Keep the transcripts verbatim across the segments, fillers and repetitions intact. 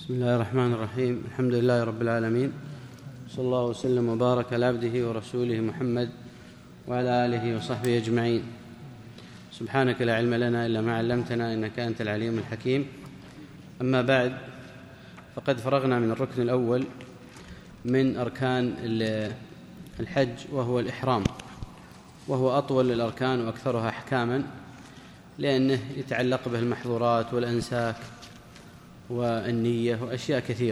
بسم الله الرحمن الرحيم. الحمد لله رب العالمين، صلى الله وسلم وبارك على عبده ورسوله محمد وعلى آله وصحبه أجمعين. سبحانك لا علم لنا إلا ما علمتنا إنك أنت العليم الحكيم. أما بعد، فقد فرغنا من الركن الأول من أركان الحج، وهو الإحرام، وهو أطول الأركان وأكثرها أحكاما، لأنه يتعلق به المحظورات والأنساك والنية وأشياء كثيرة.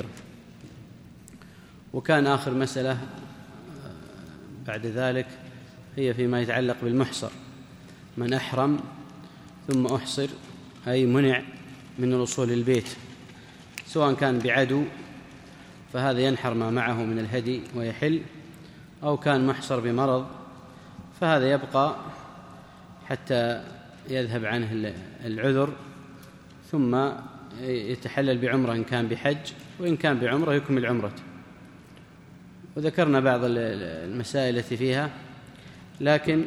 وكان آخر مسألة بعد ذلك هي فيما يتعلق بالمحصر، من أحرم ثم أحصر، أي منع من الوصول للبيت، سواء كان بعدو فهذا ينحر ما معه من الهدي ويحل، أو كان محصر بمرض فهذا يبقى حتى يذهب عنه العذر، ثم يتحلل بعمرة إن كان بحج، وإن كان بعمرة يكمل عمرته. وذكرنا بعض المسائل التي فيها، لكن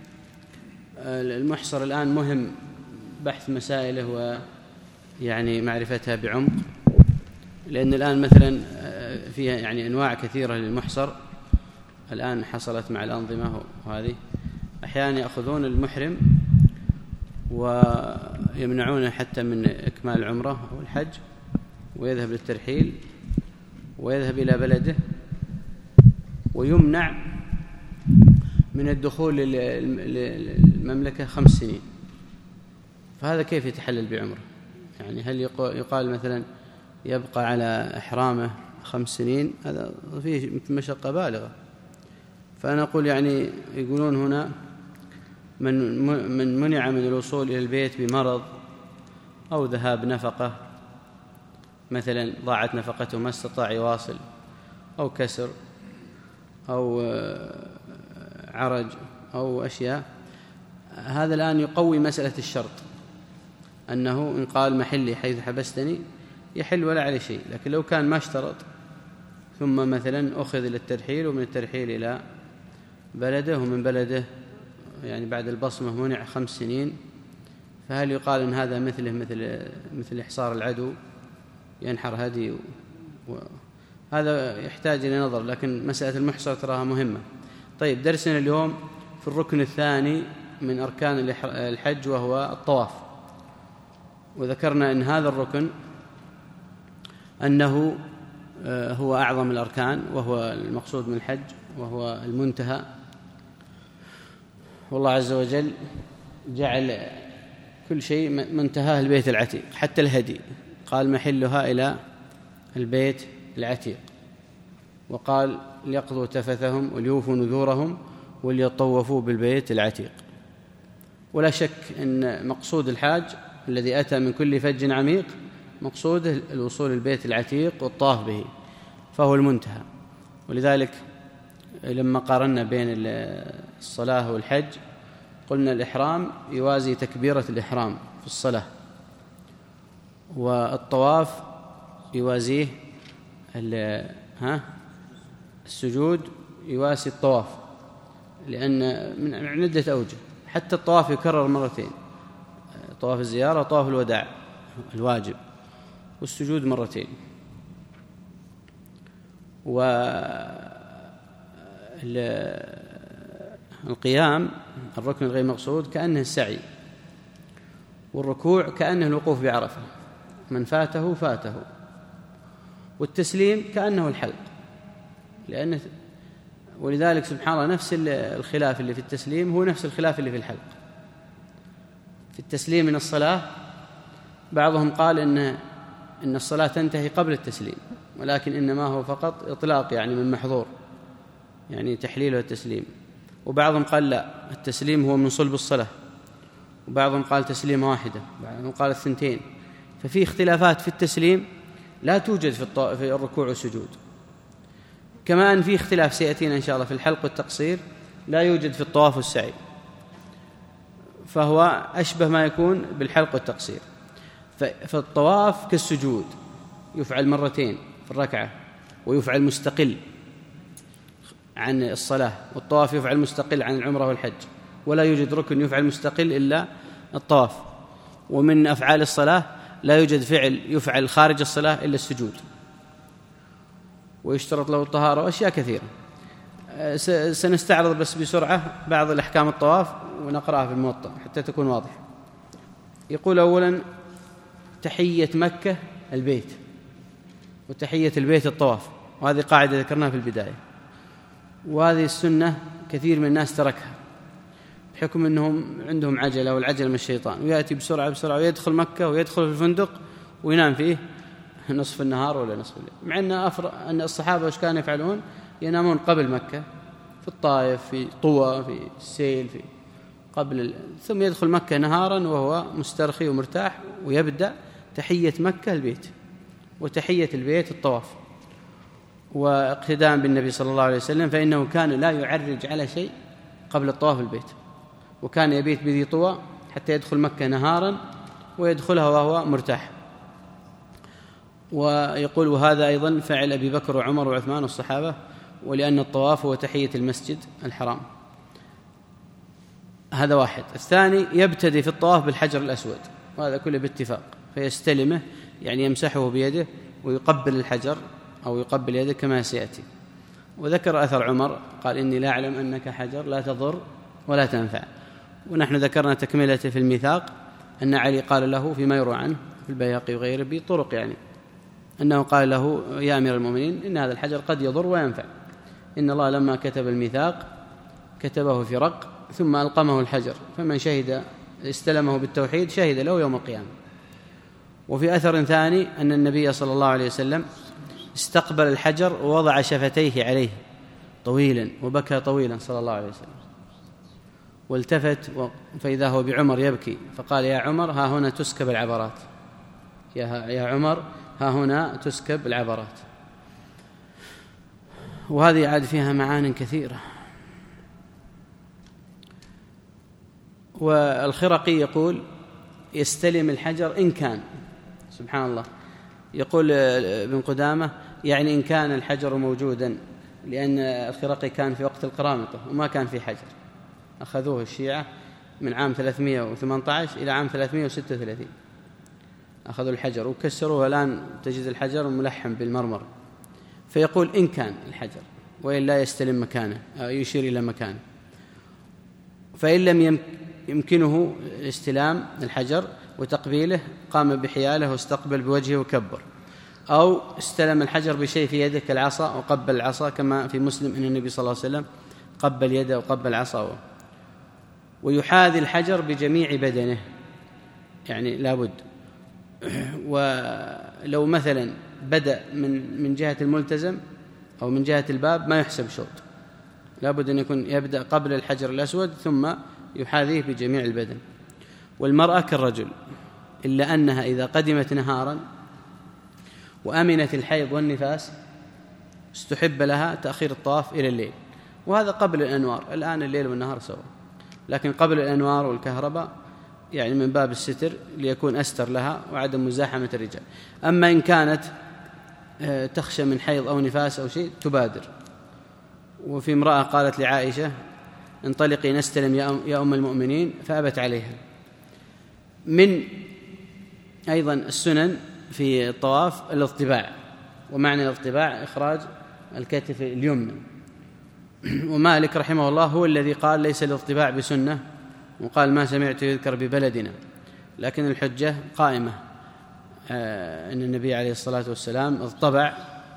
المحصر الآن مهم بحث مسائله ويعني معرفتها بعمق، لأن الآن مثلا فيها يعني أنواع كثيرة للمحصر الآن حصلت مع الأنظمة، وهذه أحيانا يأخذون المحرم ويمنعونه حتى من إكمال العمرة أو الحج، ويذهب للترحيل ويذهب إلى بلده، ويمنع من الدخول للمملكة خمس سنين. فهذا كيف يتحلل بعمرة؟ يعني هل يقال مثلا يبقى على إحرامه خمس سنين؟ هذا فيه مشقة بالغة. فأنا أقول يعني يقولون هنا من من منع من الوصول إلى البيت بمرض أو ذهاب نفقة، مثلا ضاعت نفقته ما استطاع يواصل، أو كسر، أو عرج، أو أشياء، هذا الآن يقوي مسألة الشرط، أنه إن قال محلي حيث حبستني يحل ولا عليه شيء. لكن لو كان ما اشترط ثم مثلا أخذ إلى الترحيل، ومن الترحيل إلى بلده، ومن بلده يعني بعد البصمة منع خمس سنين، فهل يقال إن هذا مثله مثل مثل إحصار العدو ينحر هدي؟ و... هذا يحتاج إلى نظر، لكن مسألة المحصر تراها مهمة. طيب، درسنا اليوم في الركن الثاني من أركان الحج، وهو الطواف. وذكرنا أن هذا الركن أنه هو أعظم الأركان، وهو المقصود من الحج، وهو المنتهى. والله عز وجل جعل كل شيء منتهاه البيت العتيق، حتى الهدي قال محلها إلى البيت العتيق، وقال ليقضوا تفثهم وليوفوا نذورهم وليطوفوا بالبيت العتيق. ولا شك أن مقصود الحاج الذي أتى من كل فج عميق مقصوده الوصول للبيت العتيق والطواف به، فهو المنتهى. ولذلك لما قارنا بين الصلاة والحج قلنا الإحرام يوازي تكبيرة الإحرام في الصلاة، والطواف يوازيه ها السجود يواسي الطواف، لأن من عدة أوجه. حتى الطواف يكرر مرتين، طواف الزيارة وطواف الوداع الواجب، والسجود مرتين. والقيام الركن الغير مقصود كأنه السعي، والركوع كأنه الوقوف بعرفة، من فاته فاته. والتسليم كأنه الحلق، لأنه ولذلك سبحان الله نفس الخلاف اللي في التسليم هو نفس الخلاف اللي في الحلق. في التسليم من الصلاة بعضهم قال إن إن الصلاة تنتهي قبل التسليم، ولكن إنما هو فقط إطلاق يعني من محظور، يعني تحليل والتسليم. وبعضهم قال لا، التسليم هو من صلب الصلاة، وبعضهم قال تسليمة واحدة، وبعضهم قال الثنتين. ففي اختلافات في التسليم لا توجد في, في الركوع والسجود، كما أن في اختلاف سيأتينا إن شاء الله في الحلق والتقصير لا يوجد في الطواف والسعي، فهو أشبه ما يكون بالحلق والتقصير. فالطواف كالسجود يفعل مرتين في الركعة، ويفعل مستقل عن الصلاة، والطواف يفعل مستقل عن العمرة والحج، ولا يوجد ركن يفعل مستقل إلا الطواف. ومن أفعال الصلاة لا يوجد فعل يفعل خارج الصلاة إلا السجود، ويشترط له الطهارة وأشياء كثيرة. سنستعرض بس بسرعة بعض الأحكام الطواف ونقرأها في الموطأ حتى تكون واضحة. يقول أولا تحية مكة البيت، وتحية البيت الطواف، وهذه قاعدة ذكرناها في البداية، وهذه السنة كثير من الناس تركها بحكم أنهم عندهم عجلة، والعجلة من الشيطان، ويأتي بسرعة بسرعة ويدخل مكة ويدخل في الفندق وينام فيه نصف النهار ولا نصف الليل، مع أن, أفر... أن الصحابة وش كانوا يفعلون؟ ينامون قبل مكة في الطائف، في طوى، في السيل، في قبل ال... ثم يدخل مكة نهارا وهو مسترخي ومرتاح، ويبدأ تحية مكة البيت، وتحية البيت الطواف، واقتداء بالنبي صلى الله عليه وسلم، فإنه كان لا يعرج على شيء قبل الطواف البيت، وكان يبيت بذي طوى حتى يدخل مكة نهارا ويدخلها وهو مرتاح. ويقول وهذا أيضا فعل أبي بكر وعمر وعثمان والصحابة، ولأن الطواف هو تحية المسجد الحرام. هذا واحد. الثاني يبتدي في الطواف بالحجر الأسود، وهذا كله باتفاق، فيستلمه يعني يمسحه بيده ويقبل الحجر أو يقبل يده كما سيأتي. وذكر أثر عمر قال إني لا أعلم أنك حجر لا تضر ولا تنفع. ونحن ذكرنا تكملته في الميثاق أن علي قال له فيما يروى عنه في البيهقي وغيره بطرق، يعني أنه قال له يا أمير المؤمنين إن هذا الحجر قد يضر وينفع، إن الله لما كتب الميثاق كتبه في رق ثم ألقمه الحجر، فمن شهد استلمه بالتوحيد شهد له يوم القيامة. وفي أثر ثاني أن النبي صلى الله عليه وسلم استقبل الحجر ووضع شفتيه عليه طويلا وبكى طويلا صلى الله عليه وسلم، والتفت فإذا هو بعمر يبكي، فقال يا عمر ها هنا تسكب العبرات، يا عمر ها هنا تسكب العبرات. وهذه عاد فيها معان كثيرة. والخرقي يقول يستلم الحجر إن كان، سبحان الله، يقول ابن قدامة يعني إن كان الحجر موجودا، لأن الخرقي كان في وقت القرامطة وما كان في حجر، أخذوه الشيعة من عام ثلاثمائة وثمانية عشر إلى عام ثلاثمائة وستة وثلاثين، أخذوا الحجر وكسروه، والآن تجد الحجر ملحم بالمرمر. فيقول إن كان الحجر، وإلا يستلم مكانه أو يشير إلى مكانه. فإن لم يمكنه استلام الحجر وتقبيله قام بحياله واستقبل بوجهه وكبر، أو استلم الحجر بشيء في يده كالعصا وقبل العصا، كما في مسلم أن النبي صلى الله عليه وسلم قبل يده وقبل عصاه. ويحاذي الحجر بجميع بدنه، يعني لابد. ولو مثلا بدأ من من جهة الملتزم أو من جهة الباب ما يحسب شوط، لابد أن يكون يبدأ قبل الحجر الأسود ثم يحاذيه بجميع البدن. والمرأة كالرجل، إلا أنها إذا قدمت نهارا وأمنت الحيض والنفاس استحب لها تأخير الطواف إلى الليل، وهذا قبل الأنوار. الآن الليل والنهار سوا، لكن قبل الأنوار والكهرباء يعني من باب الستر ليكون أستر لها وعدم مزاحمة الرجال. أما إن كانت تخشى من حيض أو نفاس أو شيء تبادر. وفي امرأة قالت لعائشة انطلقي نستلم يا أم المؤمنين، فأبت عليها. من أيضا السنن في الطواف الاضطباع، ومعنى الاضطباع إخراج الكتف اليمنى. ومالك رحمه الله هو الذي قال ليس الاضطباع بسنة، وقال ما سمعت يذكر ببلدنا، لكن الحجة قائمة آه أن النبي عليه الصلاة والسلام اضطبع،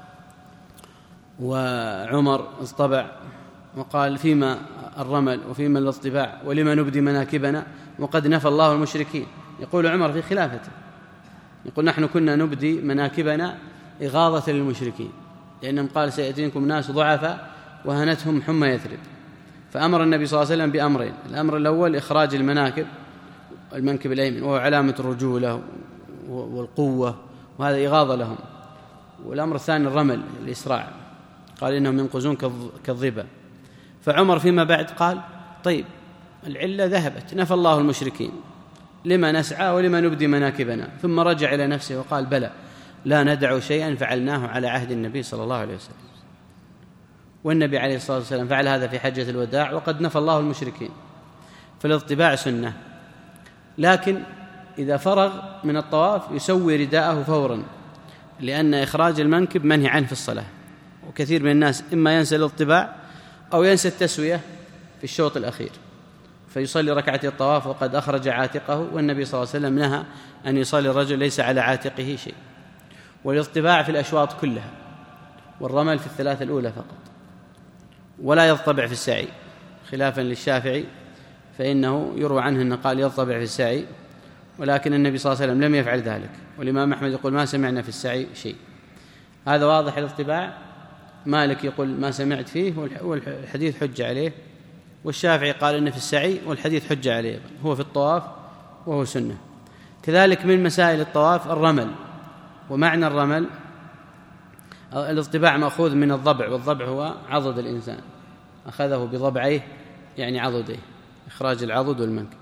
وعمر اضطبع، وقال فيما الرمل وفيما الاضطباع ولما نبدي مناكبنا وقد نفى الله المشركين. يقول عمر في خلافته، يقول نحن كنا نبدي مناكبنا إغاظة للمشركين، لأنهم قال سيأتيكم ناس ضعفاء وهنتهم حمى يثرب، فأمر النبي صلى الله عليه وسلم بأمرين. الأمر الأول إخراج المناكب، المنكب الأيمن وهو علامة الرجولة والقوة، وهذا إغاظة لهم. والأمر الثاني الرمل، الإسراع، قال إنهم ينقزون كالظبا. فعمر فيما بعد قال طيب العلة ذهبت، نفى الله المشركين، لما نسعى ولما نبدي مناكبنا؟ ثم رجع إلى نفسه وقال بلى لا ندع شيئا فعلناه على عهد النبي صلى الله عليه وسلم. والنبي عليه الصلاة والسلام فعل هذا في حجة الوداع وقد نفى الله المشركين. فالاضطباع سنة، لكن إذا فرغ من الطواف يسوي رداءه فورا، لأن إخراج المنكب منهي عنه في الصلاة، وكثير من الناس إما ينسى الاطباع أو ينسى التسوية في الشوط الأخير، فيصلي ركعتي الطواف وقد أخرج عاتقه، والنبي صلى الله عليه وسلم نهى أن يصلي الرجل ليس على عاتقه شيء. والاطباع في الأشواط كلها، والرمل في الثلاثة الأولى فقط، ولا يضطبع في السعي، خلافا للشافعي فإنه يروى عنه أنه قال يضطبع في السعي، ولكن النبي صلى الله عليه وسلم لم يفعل ذلك، والإمام أحمد يقول ما سمعنا في السعي شيء. هذا واضح الاطباع. مالك يقول ما سمعت فيه والحديث حجة عليه، والشافعي قال إنه في السعي والحديث حجة عليه، هو في الطواف وهو سنة. كذلك من مسائل الطواف الرمل، ومعنى الرمل الاطباع مأخوذ من الضبع، والضبع هو عضد الإنسان، أخذه بضبعيه يعني عضديه، إخراج العضد والمنكب.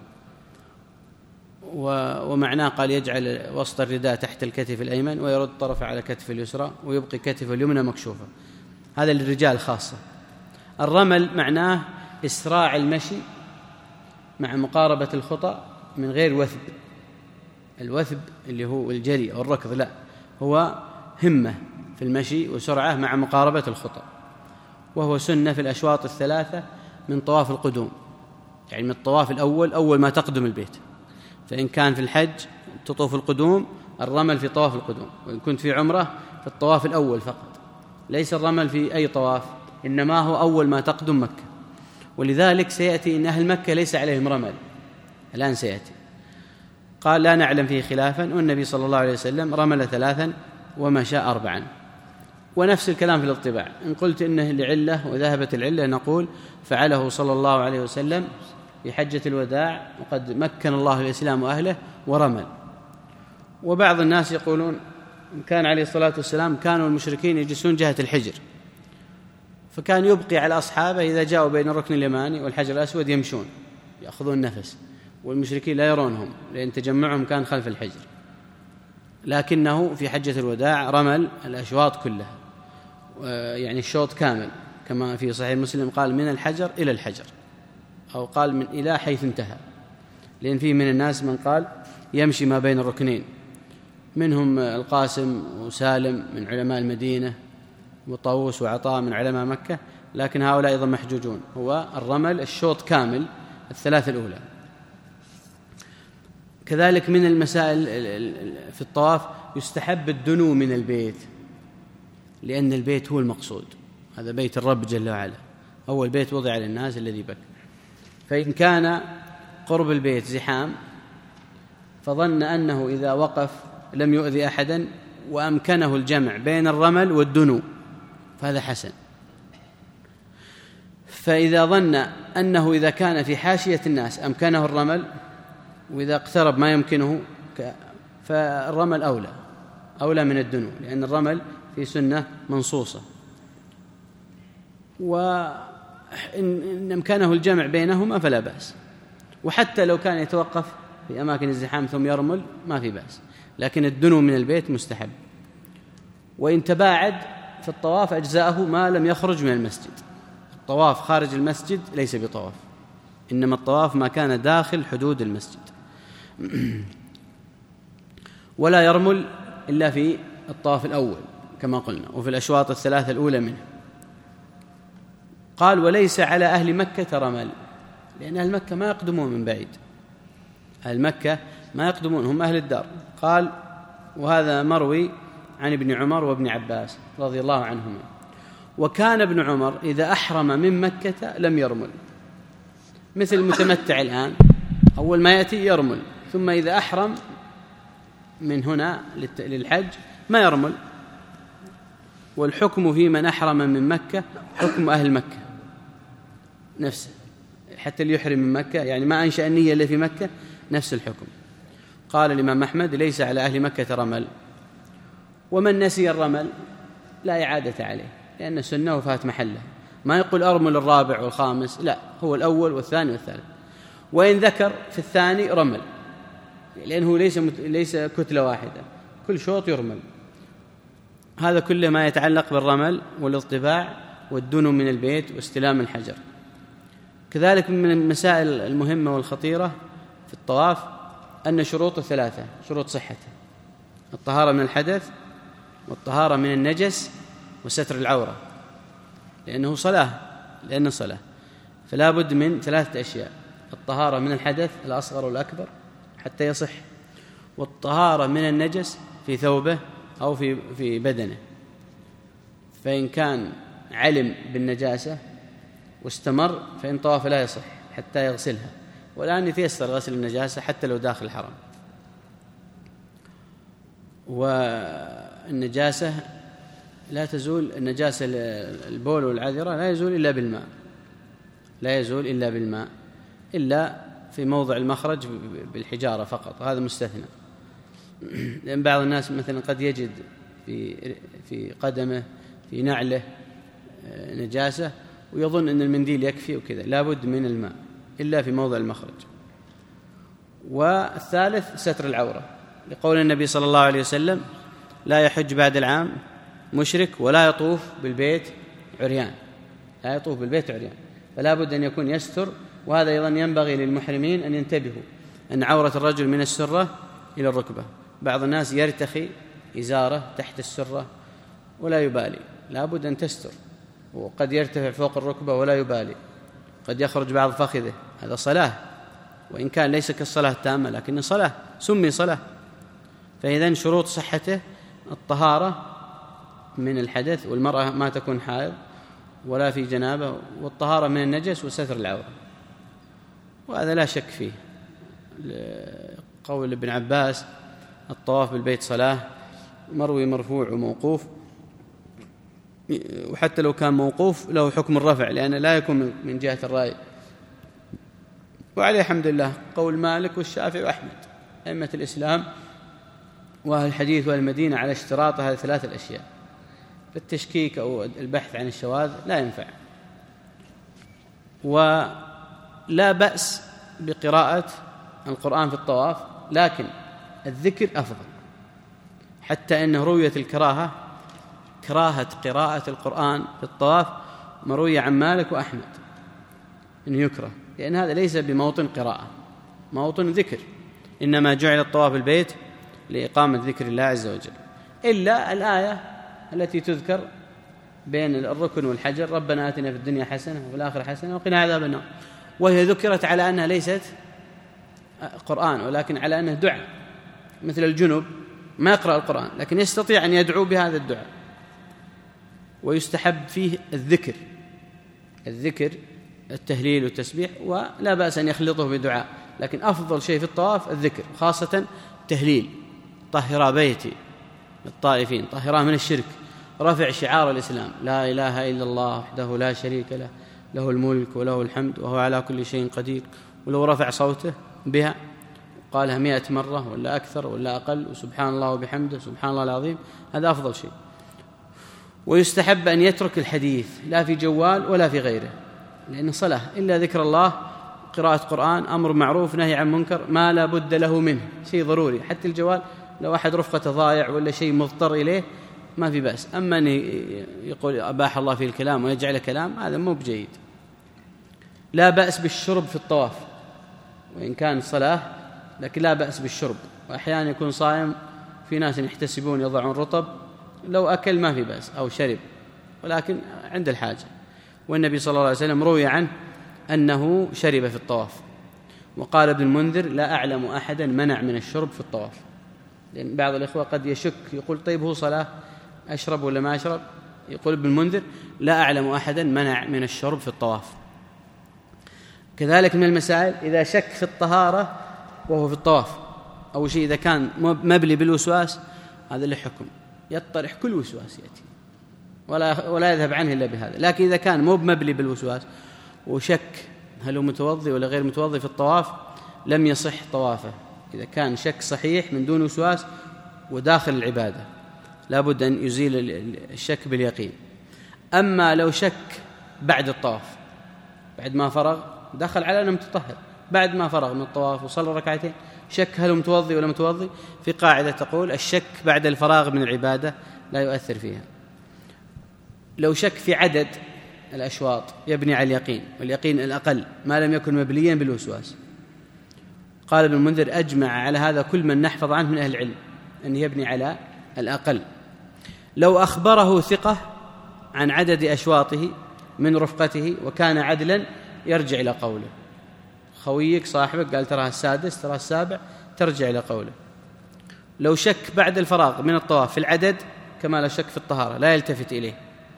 ومعناه قال يجعل وسط الرداء تحت الكتف الأيمن ويرد طرفه على كتف اليسرى ويبقي كتف اليمنى مكشوفة، هذا للرجال خاصة. الرمل معناه إسراع المشي مع مقاربة الخطى من غير وثب، الوثب اللي هو الجري أو الركض، لا، هو همة في المشي وسرعة مع مقاربة الخطى، وهو سنة في الأشواط الثلاثة من طواف القدوم، يعني من الطواف الأول أول ما تقدم البيت، فإن كان في الحج تطوف القدوم الرمل في طواف القدوم، وإن كنت في عمرة في الطواف الأول فقط، ليس الرمل في أي طواف، إنما هو أول ما تقدم مكة. ولذلك سيأتي إن أهل مكة ليس عليهم رمل، الآن سيأتي. قال لا نعلم فيه خلافا، والنبي صلى الله عليه وسلم رمل ثلاثا ومشى أربعا. ونفس الكلام في الاطباع، إن قلت إنه لعلة وذهبت العلة نقول فعله صلى الله عليه وسلم في حجة الوداع، وقد مكن الله الإسلام وأهله ورمل. وبعض الناس يقولون كان عليه الصلاة والسلام كانوا المشركين يجلسون جهة الحجر، فكان يبقي على أصحابه إذا جاءوا بين الركن اليماني والحجر الأسود يمشون يأخذون نفس، والمشركين لا يرونهم لأن تجمعهم كان خلف الحجر، لكنه في حجة الوداع رمل الأشواط كلها، يعني الشوط كامل، كما في صحيح مسلم قال من الحجر إلى الحجر، أو قال من إلى حيث انتهى، لأن فيه من الناس من قال يمشي ما بين الركنين، منهم القاسم وسالم من علماء المدينة وطاووس وعطاء من علماء مكة، لكن هؤلاء أيضا محجوجون. هو الرمل الشوط كامل الثلاثة الأولى. كذلك من المسائل في الطواف يستحب الدنو من البيت، لأن البيت هو المقصود، هذا بيت الرب جل وعلا، أول بيت وضع للناس الذي بك، فإن كان قرب البيت زحام فظن أنه إذا وقف لم يؤذي أحدا وأمكنه الجمع بين الرمل والدنو فهذا حسن. فإذا ظن أنه إذا كان في حاشية الناس أمكنه الرمل، وإذا اقترب ما يمكنه فالرمل أولى أولى من الدنو، لأن الرمل في سنة منصوصة، وإن أمكنه الجمع بينهما فلا بأس. وحتى لو كان يتوقف في أماكن الزحام ثم يرمل ما في بأس، لكن الدنو من البيت مستحب. وإن تباعد في الطواف أجزاءه ما لم يخرج من المسجد، الطواف خارج المسجد ليس بطواف، إنما الطواف ما كان داخل حدود المسجد. ولا يرمل إلا في الطواف الأول كما قلنا، وفي الأشواط الثلاثة الأولى منه. قال وليس على أهل مكة رمل، لأن أهل مكة ما يقدمون من بعيد، أهل مكة ما يقدمون، هم أهل الدار. قال وهذا مروي عن ابن عمر وابن عباس رضي الله عنهما. وكان ابن عمر إذا أحرم من مكة لم يرمل، مثل المتمتع الآن أول ما يأتي يرمل، ثم إذا أحرم من هنا للحج ما يرمل. والحكم في من أحرم من مكة حكم أهل مكة نفسه، حتى اللي يحرم من مكة يعني ما أنشأ النية اللي في مكة نفس الحكم. قال الإمام أحمد ليس على أهل مكة رمل. ومن نسي الرمل لا إعادة عليه، لأن سنة وفات محله، ما يقول أرمل الرابع والخامس، لا، هو الأول والثاني والثالث. وإن ذكر في الثاني رمل، لأنه ليس ليس كتلة واحدة، كل شوط يرمل. هذا كله ما يتعلق بالرمل والاطباع والدنو من البيت واستلام الحجر. كذلك من المسائل المهمة والخطيرة في الطواف أن شروط ثلاثة، شروط صحته: الطهارة من الحدث، والطهارة من النجس، وستر العورة، لأنه صلاة لأنه صلاة فلا بد من ثلاثة أشياء: الطهارة من الحدث الأصغر والأكبر حتى يصح، والطهارة من النجس في ثوبه أو في في بدنه، فإن كان علم بالنجاسة واستمر فإن طواف لا يصح حتى يغسلها، والآن يتيسر غسل النجاسة حتى لو داخل الحرم. والنجاسة لا تزول، النجاسة البول والعذرة لا يزول إلا بالماء، لا يزول إلا بالماء، إلا في موضع المخرج بالحجارة فقط، هذا مستثنى. لأن بعض الناس مثلا قد يجد في في قدمه في نعله نجاسة ويظن أن المنديل يكفي وكذا، لا بد من الماء إلا في موضع المخرج. والثالث ستر العورة، لقول النبي صلى الله عليه وسلم: لا يحج بعد العام مشرك ولا يطوف بالبيت عريان، لا يطوف بالبيت عريان، فلا بد أن يكون يستر. وهذا أيضا ينبغي للمحرمين أن ينتبهوا أن عورة الرجل من السرة إلى الركبة. بعض الناس يرتخي إزاره تحت السرة ولا يبالي، لا بد أن تستر، وقد يرتفع فوق الركبة ولا يبالي، قد يخرج بعض فخذه، هذا صلاة، وإن كان ليس كالصلاة التامة لكن صلاة، سمي صلاة. فإذن شروط صحته الطهارة من الحدث، والمرأة ما تكون حائض ولا في جنابة، والطهارة من النجس، وستر العورة، وهذا لا شك فيه. قول ابن عباس: الطواف بالبيت صلاة، مروي مرفوع وموقوف، وحتى لو كان موقوف له حكم الرفع لأنه لا يكون من جهة الرأي. وعليه الحمد لله قول مالك والشافعي وأحمد أئمة الإسلام وأهل الحديث والمدينة على اشتراط هذه الثلاث الأشياء، فالتشكيك أو البحث عن الشواذ لا ينفع. ولا بأس بقراءة القرآن في الطواف، لكن الذكر أفضل، حتى أنه رويت الكراهة، كراهة قراءة القرآن في الطواف مروية عن مالك وأحمد أنه يكره، لأن هذا ليس بموطن قراءة، موطن ذكر، إنما جعل الطواف البيت لإقامة ذكر الله عز وجل، إلا الآية التي تذكر بين الركن والحجر: ربنا آتنا في الدنيا حسنة وفي الآخرة حسنة وقنا عذاب النار، وهي ذكرت على أنها ليست قرآن ولكن على أنه دعاء، مثل الجنوب ما يقرأ القرآن لكن يستطيع أن يدعو بهذا الدعاء. ويستحب فيه الذكر، الذكر التهليل والتسبيح، ولا بأس أن يخلطه بدعاء، لكن أفضل شيء في الطواف الذكر، خاصة تهليل: طهرا بيتي للطائفين، طهرا من الشرك، رفع شعار الإسلام: لا إله إلا الله وحده لا شريك له، له الملك وله الحمد وهو على كل شيء قدير. ولو رفع صوته بها قالها مئة مرة ولا أكثر ولا أقل، وسبحان الله وبحمده سبحان الله العظيم، هذا أفضل شيء. ويستحب أن يترك الحديث، لا في جوال ولا في غيره، لأن صلاة إلا ذكر الله، قراءة قرآن، أمر معروف نهي عن منكر، ما لا بد له منه، شيء ضروري. حتى الجوال لو أحد رفقته ضايع ولا شيء مضطر إليه ما في بأس، أما أن يقول أباح الله فيه الكلام ويجعل كلام، هذا مو بجيد. لا بأس بالشرب في الطواف، وإن كان صلاة لكن لا بأس بالشرب، وأحيانا يكون صائم، في ناس يحتسبون يضعون رطب، لو أكل ما في بأس أو شرب، ولكن عند الحاجة. والنبي صلى الله عليه وسلم روي عنه أنه شرب في الطواف. وقال ابن المنذر: لا أعلم أحدا منع من الشرب في الطواف، لأن بعض الإخوة قد يشك يقول: طيب هو صلاة أشرب ولا ما أشرب؟ يقول ابن المنذر: لا أعلم أحدا منع من الشرب في الطواف. كذلك من المسائل إذا شك في الطهارة وهو في الطواف، أو شيء إذا كان مبلي بالوسواس، هذا له حكم، يطرح كل وسواس يأتي ولا ولا يذهب عنه إلا بهذا. لكن إذا كان مو مبلي بالوسواس وشك هل هو متوضي ولا غير متوضي في الطواف، لم يصح طوافه. إذا كان شك صحيح من دون وسواس وداخل العبادة، لا بد أن يزيل الشك باليقين. أما لو شك بعد الطواف، بعد ما فرغ، دخل على أنه متطهر، بعد ما فرغ من الطواف وصلى ركعتين، شك هل هو متوضي ولا متوضي، في قاعدة تقول: الشك بعد الفراغ من العبادة لا يؤثر فيها. لو شك في عدد الأشواط يبني على اليقين، واليقين الأقل ما لم يكن مبليا بالوسواس. قال ابن المنذر: أجمع على هذا كل من نحفظ عنه من أهل العلم أن يبني على الأقل. لو أخبره ثقة عن عدد أشواطه من رفقته وكان عدلا يرجع إلى قوله. خويك صاحبك قال تراها السادس تراها السابع، ترجع إلى قوله. لو شك بعد الفراغ من الطواف في العدد كما لا شك في الطهارة لا يلتفت إليه.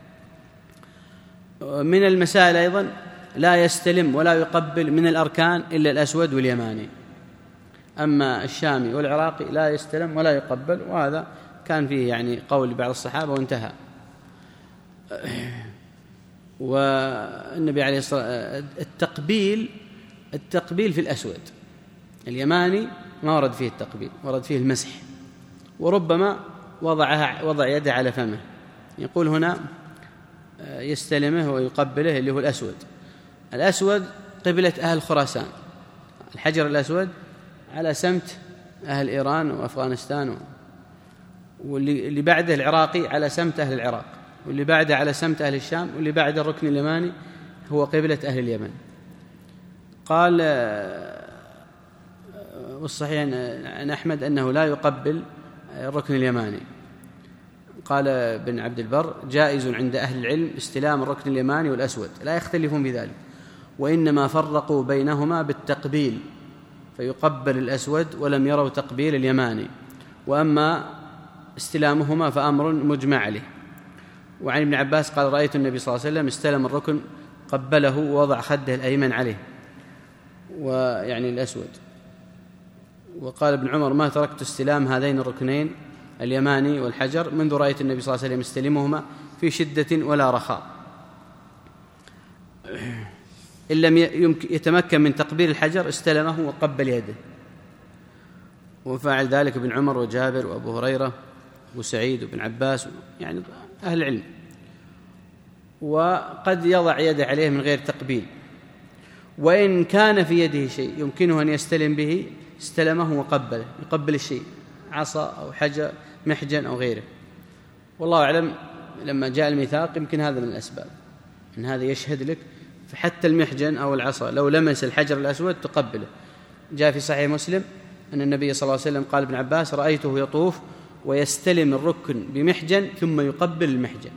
من المسائل أيضا: لا يستلم ولا يقبل من الأركان إلا الأسود واليماني، أما الشامي والعراقي لا يستلم ولا يقبل، وهذا كان فيه يعني قول بعض الصحابة وانتهى. والنبي عليه الصلاة والسلام التقبيل التقبيل في الأسود، اليماني ما ورد فيه التقبيل، ورد فيه المسح، وربما وضعها وضع يده على فمه. يقول هنا يستلمه ويقبله اللي هو الأسود. الأسود قبلة أهل خراسان، الحجر الأسود على سمت أهل إيران وأفغانستان، واللي بعده العراقي على سمت أهل العراق، واللي بعده على سمت أهل الشام، واللي بعده الركن اليماني هو قبلة أهل اليمن. قال والصحيح عن أحمد أنه لا يقبل الركن اليماني. قال ابن عبد البر: جائز عند أهل العلم استلام الركن اليماني والأسود، لا يختلفون بذلك، وإنما فرقوا بينهما بالتقبيل، فيقبل الأسود ولم يروا تقبيل اليماني، وأما استلامهما فأمر مجمع عليه. وعن ابن عباس قال: رأيت النبي صلى الله عليه وسلم استلم الركن قبله ووضع خده الأيمن عليه، ويعني الأسود. وقال ابن عمر: ما تركت استلام هذين الركنين اليماني والحجر منذ رأيت النبي صلى الله عليه وسلم يستلمهما في شدة ولا رخاء. إن لم يتمكن من تقبيل الحجر استلمه وقبل يده، وفعل ذلك ابن عمر وجابر وأبو هريرة وسعيد وابن عباس، يعني أهل العلم. وقد يضع يده عليه من غير تقبيل، وإن كان في يده شيء يمكنه أن يستلم به استلمه وقبله، يقبل الشيء، عصا أو حجر محجن أو غيره. والله أعلم، لما جاء الميثاق يمكن هذا من الأسباب، إن هذا يشهد لك، فحتى المحجن أو العصا لو لمس الحجر الأسود تقبله. جاء في صحيح مسلم أن النبي صلى الله عليه وسلم قال ابن عباس: رأيته يطوف ويستلم الركن بمحجن ثم يقبل المحجن،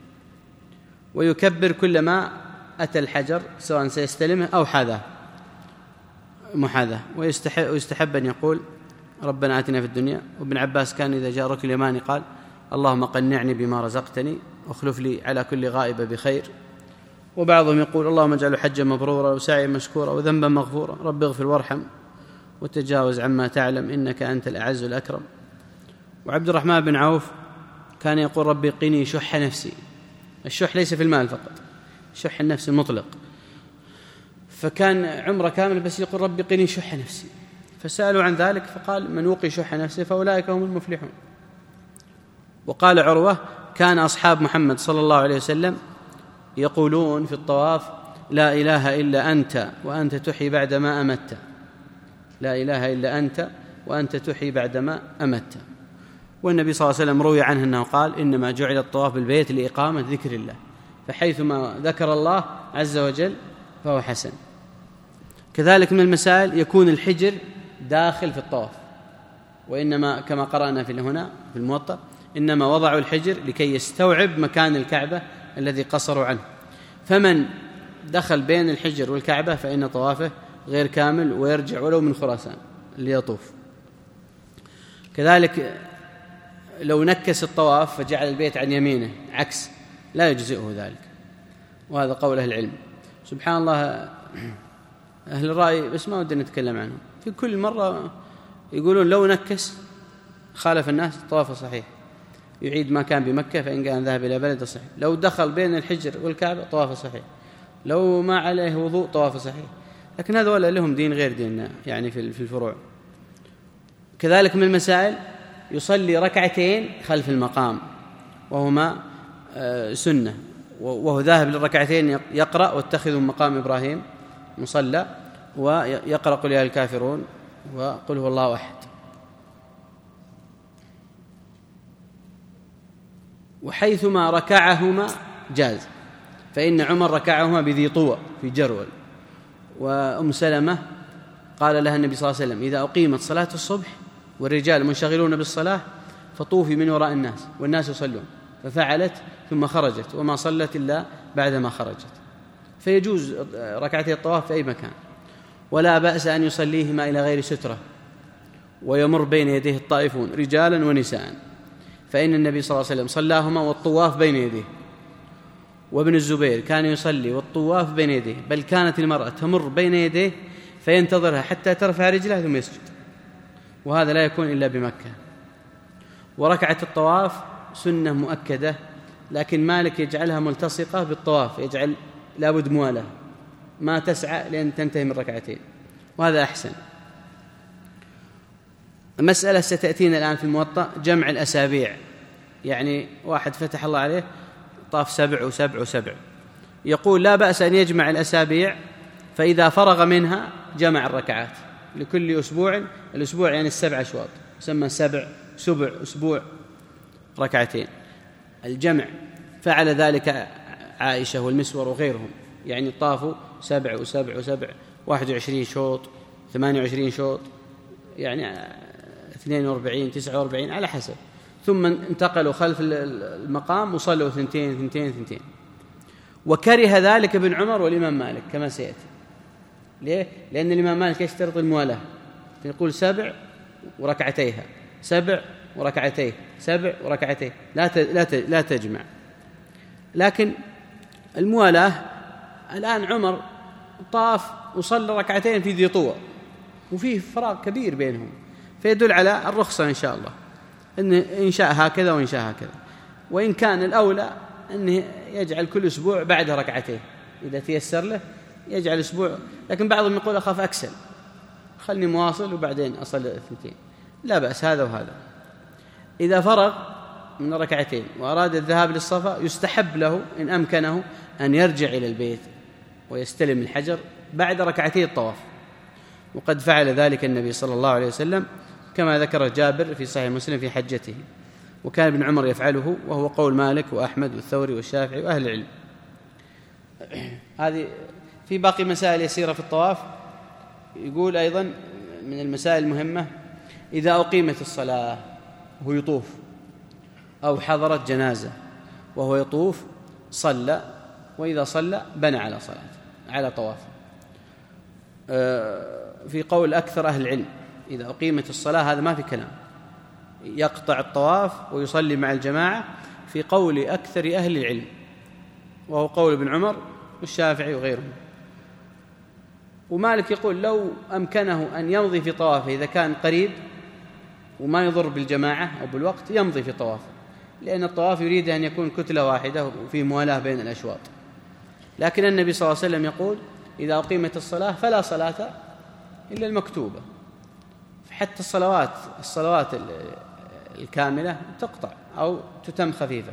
ويكبر كلما أتى الحجر سواء سيستلمه أو حاذاه محاذاه. ويستحب, ويستحب أن يقول: ربنا آتنا في الدنيا. وابن عباس كان إذا جاء ركن اليماني قال: اللهم قنعني بما رزقتني واخلف لي على كل غائبة بخير. وبعضهم يقول: اللهم اجعله حجا مبرورا وسعيا مشكورا وذنبا مغفورا، رب اغفر وارحم وتجاوز عما تعلم إنك أنت الأعز الأكرم. وعبد الرحمن بن عوف كان يقول: ربي قني شح نفسي. الشح ليس في المال فقط، شح النفس المطلق. فكان عمره كامل بس يقول: ربي قني شح نفسي. فسألوا عن ذلك فقال: من وقي شح نفسه فأولئك هم المفلحون. وقال عروة: كان أصحاب محمد صلى الله عليه وسلم يقولون في الطواف: لا إله إلا أنت وأنت تحيي بعدما أمت، لا إله إلا أنت وأنت تحيي بعدما أمت. والنبي صلى الله عليه وسلم روي عنه أنه قال: إنما جعل الطواف بالبيت لإقامة ذكر الله، فحيثما ذكر الله عز وجل فهو حسن. كذلك من المسائل يكون الحجر داخل في الطواف، وإنما كما قرأنا في هنا في الموطأ إنما وضعوا الحجر لكي يستوعب مكان الكعبة الذي قصروا عنه، فمن دخل بين الحجر والكعبة فإن طوافه غير كامل ويرجع ولو من خراسان ليطوف. كذلك لو نكس الطواف فجعل البيت عن يمينه عكس لا يجزئه ذلك، وهذا قول أهل العلم. سبحان الله، أهل الرأي بس ما ودنا نتكلم عنهم، في كل مرة يقولون لو نكس خالف الناس طوافه صحيح، يعيد ما كان بمكة فإن كان ذهب إلى بلد صحيح، لو دخل بين الحجر والكعبة طوافه صحيح، لو ما عليه وضوء طوافه صحيح. لكن هذا ولا لهم دين غير ديننا يعني في الفروع. كذلك من المسائل يصلي ركعتين خلف المقام وهما سنة، وهو ذاهب للركعتين يقرأ: واتخذوا مقام إبراهيم مصلى، ويقرأ قل يا الكافرون وقل هو الله أحد. وحيثما ركعهما جاز، فإن عمر ركعهما بذي طوى في جرول، وأم سلمة قال لها النبي صلى الله عليه وسلم: إذا أقيمت صلاة الصبح والرجال منشغلون بالصلاة فطوفي من وراء الناس والناس يصلون. ففعلت ثم خرجت وما صلت إلا بعدما خرجت. فيجوز ركعتي الطواف في أي مكان، ولا بأس أن يصليهما إلى غير سترة ويمر بين يديه الطائفون رجالا ونساء، فإن النبي صلى الله عليه وسلم صلاهما والطواف بين يديه. وابن الزبير كان يصلي والطواف بين يديه، بل كانت المرأة تمر بين يديه فينتظرها حتى ترفع رجلها ثم يسجد، وهذا لا يكون إلا بمكة. وركعة الطواف سنة مؤكدة، لكن مالك يجعلها ملتصقة بالطواف، يجعل لابد موالاه، ما تسعى لأن تنتهي من ركعتين، وهذا أحسن. المسألة ستأتينا الآن في الموطأ جمع الأسابيع، يعني واحد فتح الله عليه طاف سبع وسبع وسبع، يقول لا بأس أن يجمع الأسابيع، فإذا فرغ منها جمع الركعات لكل أسبوع. الأسبوع يعني السبع أشواط، يسمى سبع سبع أسبوع ركعتين. الجمع فعل ذلك عائشة والمسور وغيرهم، يعني طافوا سبع وسبع وسبع واحد وعشرين شوط، ثمانية وعشرين شوط، يعني اثنين واربعين تسعة واربعين على حسب، ثم انتقلوا خلف المقام وصلوا ثنتين ثنتين ثنتين. وكره ذلك ابن عمر والإمام مالك كما سيأتي. ليه؟ لأن الإمام مالك يشترط الموالاة، يقول سبع وركعتيها، سبع وركعتيه، سبع وركعتيه، لا لا لا تجمع. لكن الموالاة الآن عمر طاف وصلى ركعتين في ذي طوى وفيه فراغ كبير بينهم، فيدل على الرخصة إن شاء الله، إن إن شاء هكذا وإن شاء هكذا. وإن كان الأولى أنه يجعل كل أسبوع بعد ركعتين إذا تيسر له، يجعل أسبوع. لكن بعضهم يقول أخاف أكسل، خلني مواصل وبعدين أصل اثنتين، لا بأس هذا وهذا. إذا فرغ من ركعتين وأراد الذهاب للصفا يستحب له إن أمكنه أن يرجع إلى البيت ويستلم الحجر بعد ركعتي الطواف، وقد فعل ذلك النبي صلى الله عليه وسلم كما ذكر جابر في صحيح مسلم في حجته، وكان ابن عمر يفعله، وهو قول مالك وأحمد والثوري والشافعي وأهل العلم. هذه في باقي مسائل يسيرة في الطواف. يقول أيضا من المسائل المهمة: إذا أقيمت الصلاة وهو يطوف، أو حضرت جنازة وهو يطوف، صلى، وإذا صلى بنى على صلاة على طواف. في قول أكثر أهل العلم إذا أقيمت الصلاة، هذا ما في كلام، يقطع الطواف ويصلي مع الجماعة، في قول أكثر أهل العلم، وهو قول ابن عمر والشافعي وغيرهم. ومالك يقول لو أمكنه أن يمضي في طوافه إذا كان قريب وما يضر بالجماعة أو بالوقت يمضي في طوافه، لأن الطواف يريد أن يكون كتلة واحدة وفي موالاة بين الأشواط. لكن النبي صلى الله عليه وسلم يقول: إذا أقيمت الصلاة فلا صلاة إلا المكتوبة. حتى الصلوات الصلوات الكاملة تقطع أو تتم خفيفا.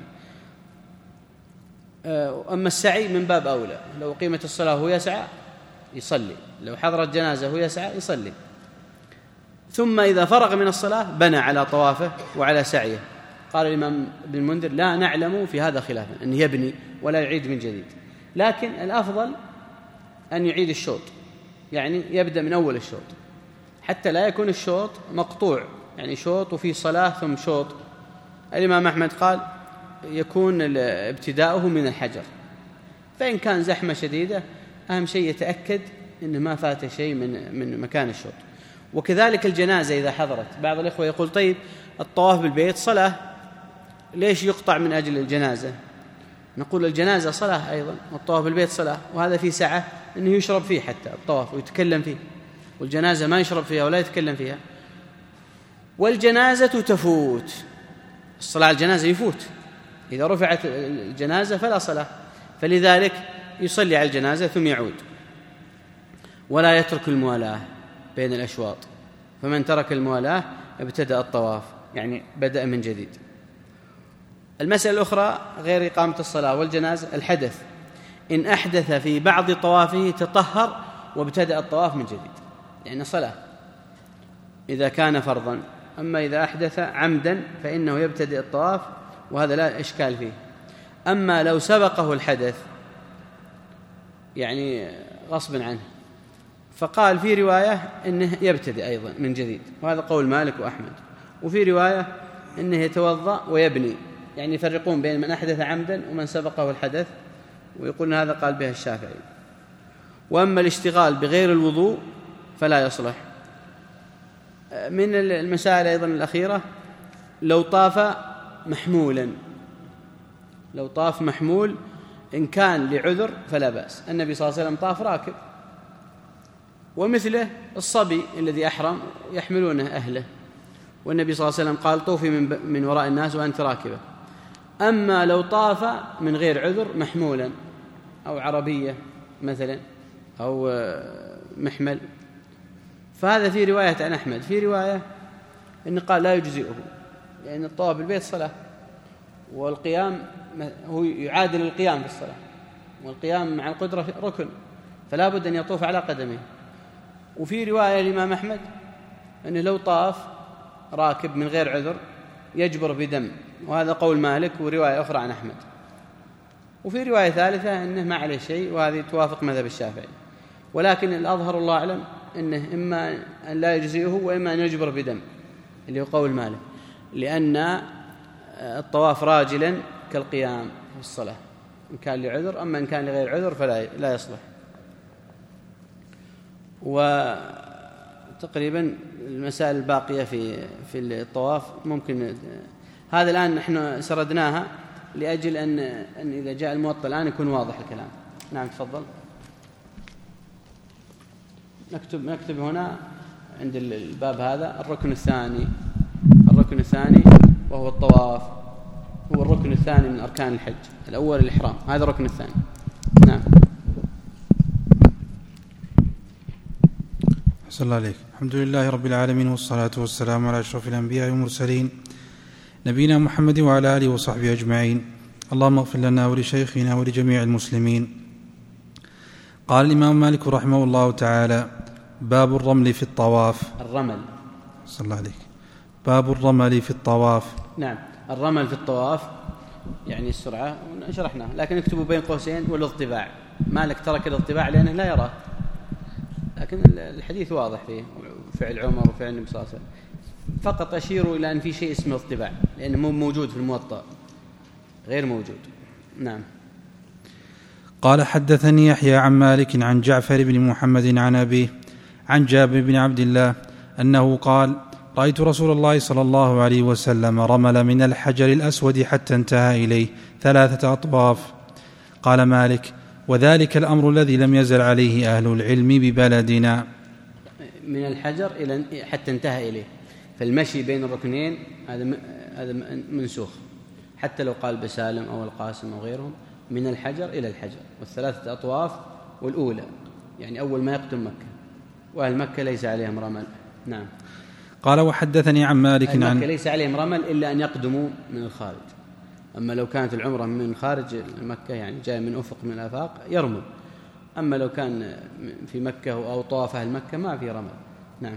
أما السعي من باب أولى، لو قيمت الصلاة هو يسعى يصلي، لو حضرت جنازة هو يسعى يصلي. ثم إذا فرغ من الصلاة بنى على طوافه وعلى سعيه. قال الإمام ابن المنذر: لا نعلم في هذا خلافا، أن يبني ولا يعيد من جديد، لكن الأفضل أن يعيد الشوط، يعني يبدأ من أول الشوط حتى لا يكون الشوط مقطوع، يعني شوط وفي صلاة ثم شوط. الإمام أحمد قال يكون ابتداؤه من الحجر، فإن كان زحمة شديدة أهم شيء يتأكد أنه ما فات شيء من من مكان الشوط. وكذلك الجنازة إذا حضرت، بعض الإخوة يقول: طيب الطواف بالبيت صلاة، ليش يقطع من أجل الجنازة؟ نقول الجنازة صلاة أيضا، والطواف بالبيت صلاة، وهذا في سعة أنه يشرب فيه حتى الطواف ويتكلم فيه، والجنازة ما يشرب فيها ولا يتكلم فيها. والجنازة تفوت، الصلاة على الجنازة يفوت، إذا رفعت الجنازة فلا صلاة، فلذلك يصلي على الجنازة ثم يعود. ولا يترك الموالاة بين الأشواط، فمن ترك الموالاة ابتدأ الطواف، يعني بدأ من جديد. المسألة الأخرى غير إقامة الصلاة والجنازة: الحدث، إن أحدث في بعض طوافه تطهر وابتدأ الطواف من جديد، لأن صلاة إذا كان فرضا. أما إذا أحدث عمدا فإنه يبتدئ الطواف، وهذا لا إشكال فيه. أما لو سبقه الحدث، يعني غصبا عنه، فقال في رواية إنه يبتدئ أيضا من جديد، وهذا قول مالك وأحمد. وفي رواية إنه يتوضأ ويبني، يعني يفرقون بين من أحدث عمدا ومن سبقه الحدث، ويقولون هذا قال بها الشافعي. وأما الاشتغال بغير الوضوء فلا يصلح. من المسائل أيضا الأخيرة لو طاف محمولا، لو طاف محمول إن كان لعذر فلا بأس. النبي صلى الله عليه وسلم طاف راكب، ومثله الصبي الذي أحرم يحملونه أهله، والنبي صلى الله عليه وسلم قال طوفي من, من وراء الناس وأنت راكبة. أما لو طاف من غير عذر محمولا أو عربية مثلا أو محمل فهذا في رواية عن أحمد، في رواية إن قال لا يجزئه، لأن الطواف بالبيت صلاة، والقيام هو يعادل القيام في الصلاة، والقيام مع القدرة ركن، فلا بد أن يطوف على قدمه. وفي رواية الإمام أحمد أنه لو طاف راكب من غير عذر يجبر بدم، وهذا قول مالك ورواية أخرى عن أحمد. وفي رواية ثالثة أنه ما عليه شيء، وهذه توافق مذهب الشافعي، ولكن الأظهر الله أعلم أنه إما أن لا يجزئه وإما أن يجبر بدم، اللي هو قول مالك، لأن الطواف راجلا كالقيام في الصلاة إن كان لعذر، أما إن كان لغير عذر فلا لا يصلح. وتقريبا المسائل الباقية في في الطواف ممكن هذا الآن نحن سردناها لأجل أن أن إذا جاء الموطأ الآن يكون واضح الكلام. نعم تفضل. نكتب نكتب هنا عند الباب هذا الركن الثاني، الركن الثاني وهو الطواف، هو الركن الثاني من أركان الحج. الأول الإحرام، هذا الركن الثاني. نعم. أحسن الله عليك. الحمد لله رب العالمين، والصلاة والسلام على أشرف الأنبياء والمرسلين نبينا محمد وعلى آله وصحبه أجمعين. اللهم اغفر لنا ولشيخنا ولجميع المسلمين. قال الإمام مالك رحمه الله تعالى: باب الرمل في الطواف. الرمل. صلى الله عليك. باب الرمل في الطواف. نعم، الرمل في الطواف يعني السرعة، شرحناه، لكن اكتبوا بين قوسين والاضطباع. مالك ترك الاضطباع لأنه لا يراه، لكن الحديث واضح فيه، فعل عمر وفعل النبي صلى الله عليه وسلم. فقط أشيروا إلى أن في شيء اسمه اضطباع، لأنه مو موجود في الموطأ، غير موجود. نعم. قال: حدثني يحيى عن مالك عن جعفر بن محمد عن أبيه عن جابر بن عبد الله أنه قال: رأيت رسول الله صلى الله عليه وسلم رمل من الحجر الأسود حتى انتهى إليه ثلاثة أطواف. قال مالك: وذلك الأمر الذي لم يزل عليه أهل العلم ببلدنا. من الحجر إلى حتى انتهى إليه، فالمشي بين الركنين هذا هذا منسوخ، حتى لو قال بسالم أو القاسم أو غيرهم، من الحجر إلى الحجر، والثلاثة أطواف والأولى يعني أول ما يقدم مكة، وأهل مكة ليس عليهم رمل. نعم. قال: وحدثني عن مالك عن مكة ليس عليهم رمل إلا أن يقدموا من الخارج، أما لو كانت العمرة من خارج مكة يعني جاي من أفق من الآفاق يرمل، أما لو كان في مكة أو طواف أهل مكة ما في رمل. نعم.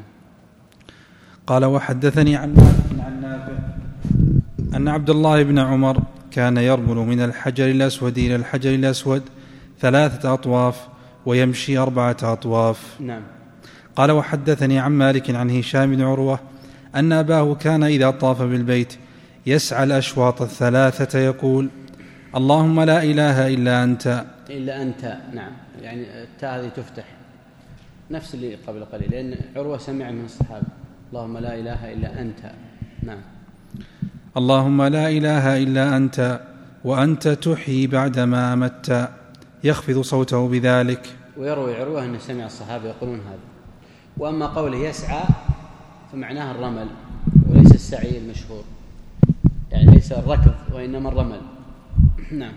قال: وحدثني عن مالك عن نافع أن عبد الله بن عمر كان يرمل من الحجر الأسود إلى الحجر الأسود ثلاثة أطواف ويمشي أربعة أطواف. نعم. قال: وحدثني عن مالك عن هشام بن عروة أن أباه كان إذا طاف بالبيت يسعى الأشواط الثلاثة يقول: اللهم لا إله إلا أنت. إلا أنت. نعم، يعني التاء هذه تفتح، نفس اللي قبل قليل، لأن عروة سمع من الصحابة: اللهم لا إله إلا أنت. نعم. اللهم لا إله إلا أنت وأنت تحيي بعدما أمت، يخفض صوته بذلك. ويروي عروة أن سمع الصحابة يقولون هذا. وأما قوله يسعى فمعناه الرمل وليس السعي المشهور، يعني ليس الركض وإنما الرمل. نعم.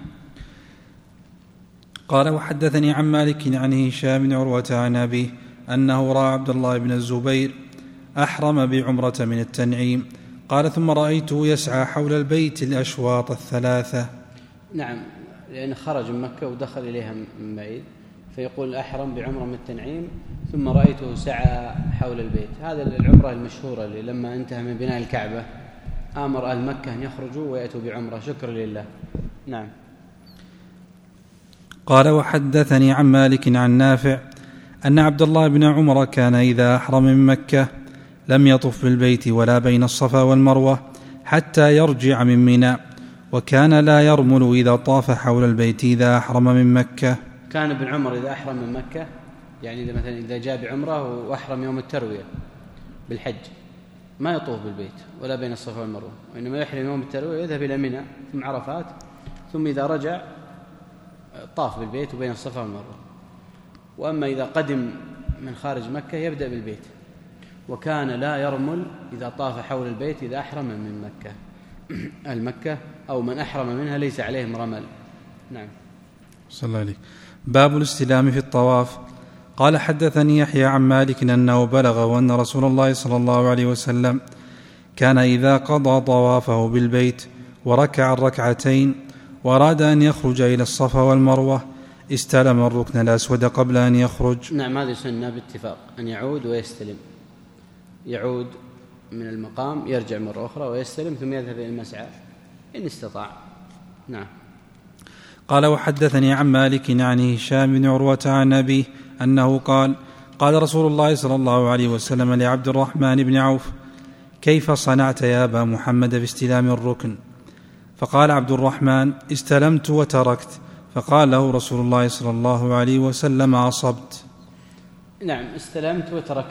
قال: وحدثني عن مالك عن هشام بن عروة عن أبيه أنه رأى عبد الله بن الزبير أحرم بعمرة من التنعيم. قال: ثم رأيته يسعى حول البيت الأشواط الثلاثة. نعم، لأنه خرج من مكة ودخل إليها من بعيد، فيقول أحرم بعمرة من التنعيم ثم رأيته سعى حول البيت. هذا العمرة المشهورة اللي لما انتهى من بناء الكعبة آمر أهل مكة أن يخرجوا ويأتوا بعمرة شكر لله. نعم. قال: وحدثني عن مالك عن نافع أن عبد الله بن عمر كان إذا أحرم من مكة لم يطف بالبيت ولا بين الصفا والمروة حتى يرجع من منى، وكان لا يرمل إذا طاف حول البيت إذا أحرم من مكة. كان ابن عمر إذا أحرم من مكة، يعني إذا مثلا إذا جاء بعمره وأحرم يوم التروية بالحج، ما يطوف بالبيت ولا بين الصفا والمروة، وإنما يحرم يوم التروية يذهب إلى منى ثم عرفات، ثم إذا رجع طاف بالبيت وبين الصفا والمروة. وأما إذا قدم من خارج مكة يبدأ بالبيت، وكان لا يرمل إذا طاف حول البيت إذا أحرم من مكة. المكة أو من أحرم منها ليس عليهم رمل. نعم. صلى الله عليه. باب الاستلام في الطواف. قال حدثني يحيى عن مالك أنه بلغه أن رسول الله صلى الله عليه وسلم كان إذا قضى طوافه بالبيت وركع الركعتين وأراد أن يخرج إلى الصفا والمروة استلم الركن الأسود قبل أن يخرج. نعم، هذه سنة باتفاق، أن يعود ويستلم، يعود من المقام يرجع مرة أخرى ويستلم ثم يذهب إلى المسعى إن استطاع. نعم. قال وحدثني عن مالك عن هشام بن عروة عن أبيه أنه قال قال رسول الله صلى الله عليه وسلم لعبد الرحمن بن عوف كيف صنعت يا أبا محمد باستلام الركن؟ فقال عبد الرحمن استلمت وتركت، فقال له رسول الله صلى الله عليه وسلم أصبت. نعم، استلمت وتركت.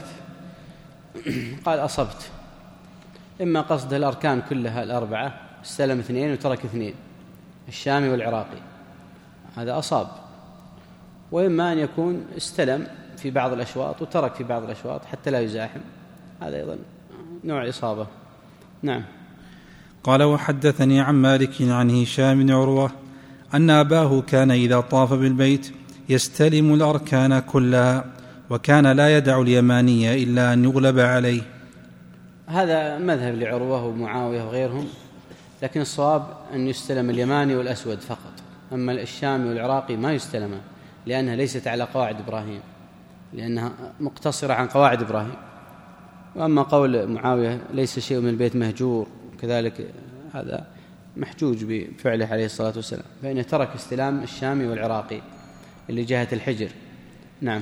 قال أصبت، إما قصد الأركان كلها الأربعة، استلم اثنين وترك اثنين، الشامي والعراقي، هذا أصاب، وإما أن يكون استلم في بعض الأشواط وترك في بعض الأشواط حتى لا يزاحم، هذا أيضا نوع إصابة. نعم. قال وحدثني عن مالك عن هشام بن عروة أن أباه كان إذا طاف بالبيت يستلم الأركان كلها، وكان لا يدع اليمانية إلا أن يغلب عليه. هذا مذهب لعروة ومعاوية وغيرهم، لكن الصواب أن يستلم اليماني والأسود فقط، أما الشامي والعراقي ما يستلم، لأنها ليست على قواعد إبراهيم، لأنها مقتصرة عن قواعد إبراهيم. وأما قول معاوية ليس شيء من البيت مهجور، كذلك هذا محجوج بفعله عليه الصلاة والسلام، فإنه ترك استلام الشامي والعراقي اللي جهة الحجر. نعم.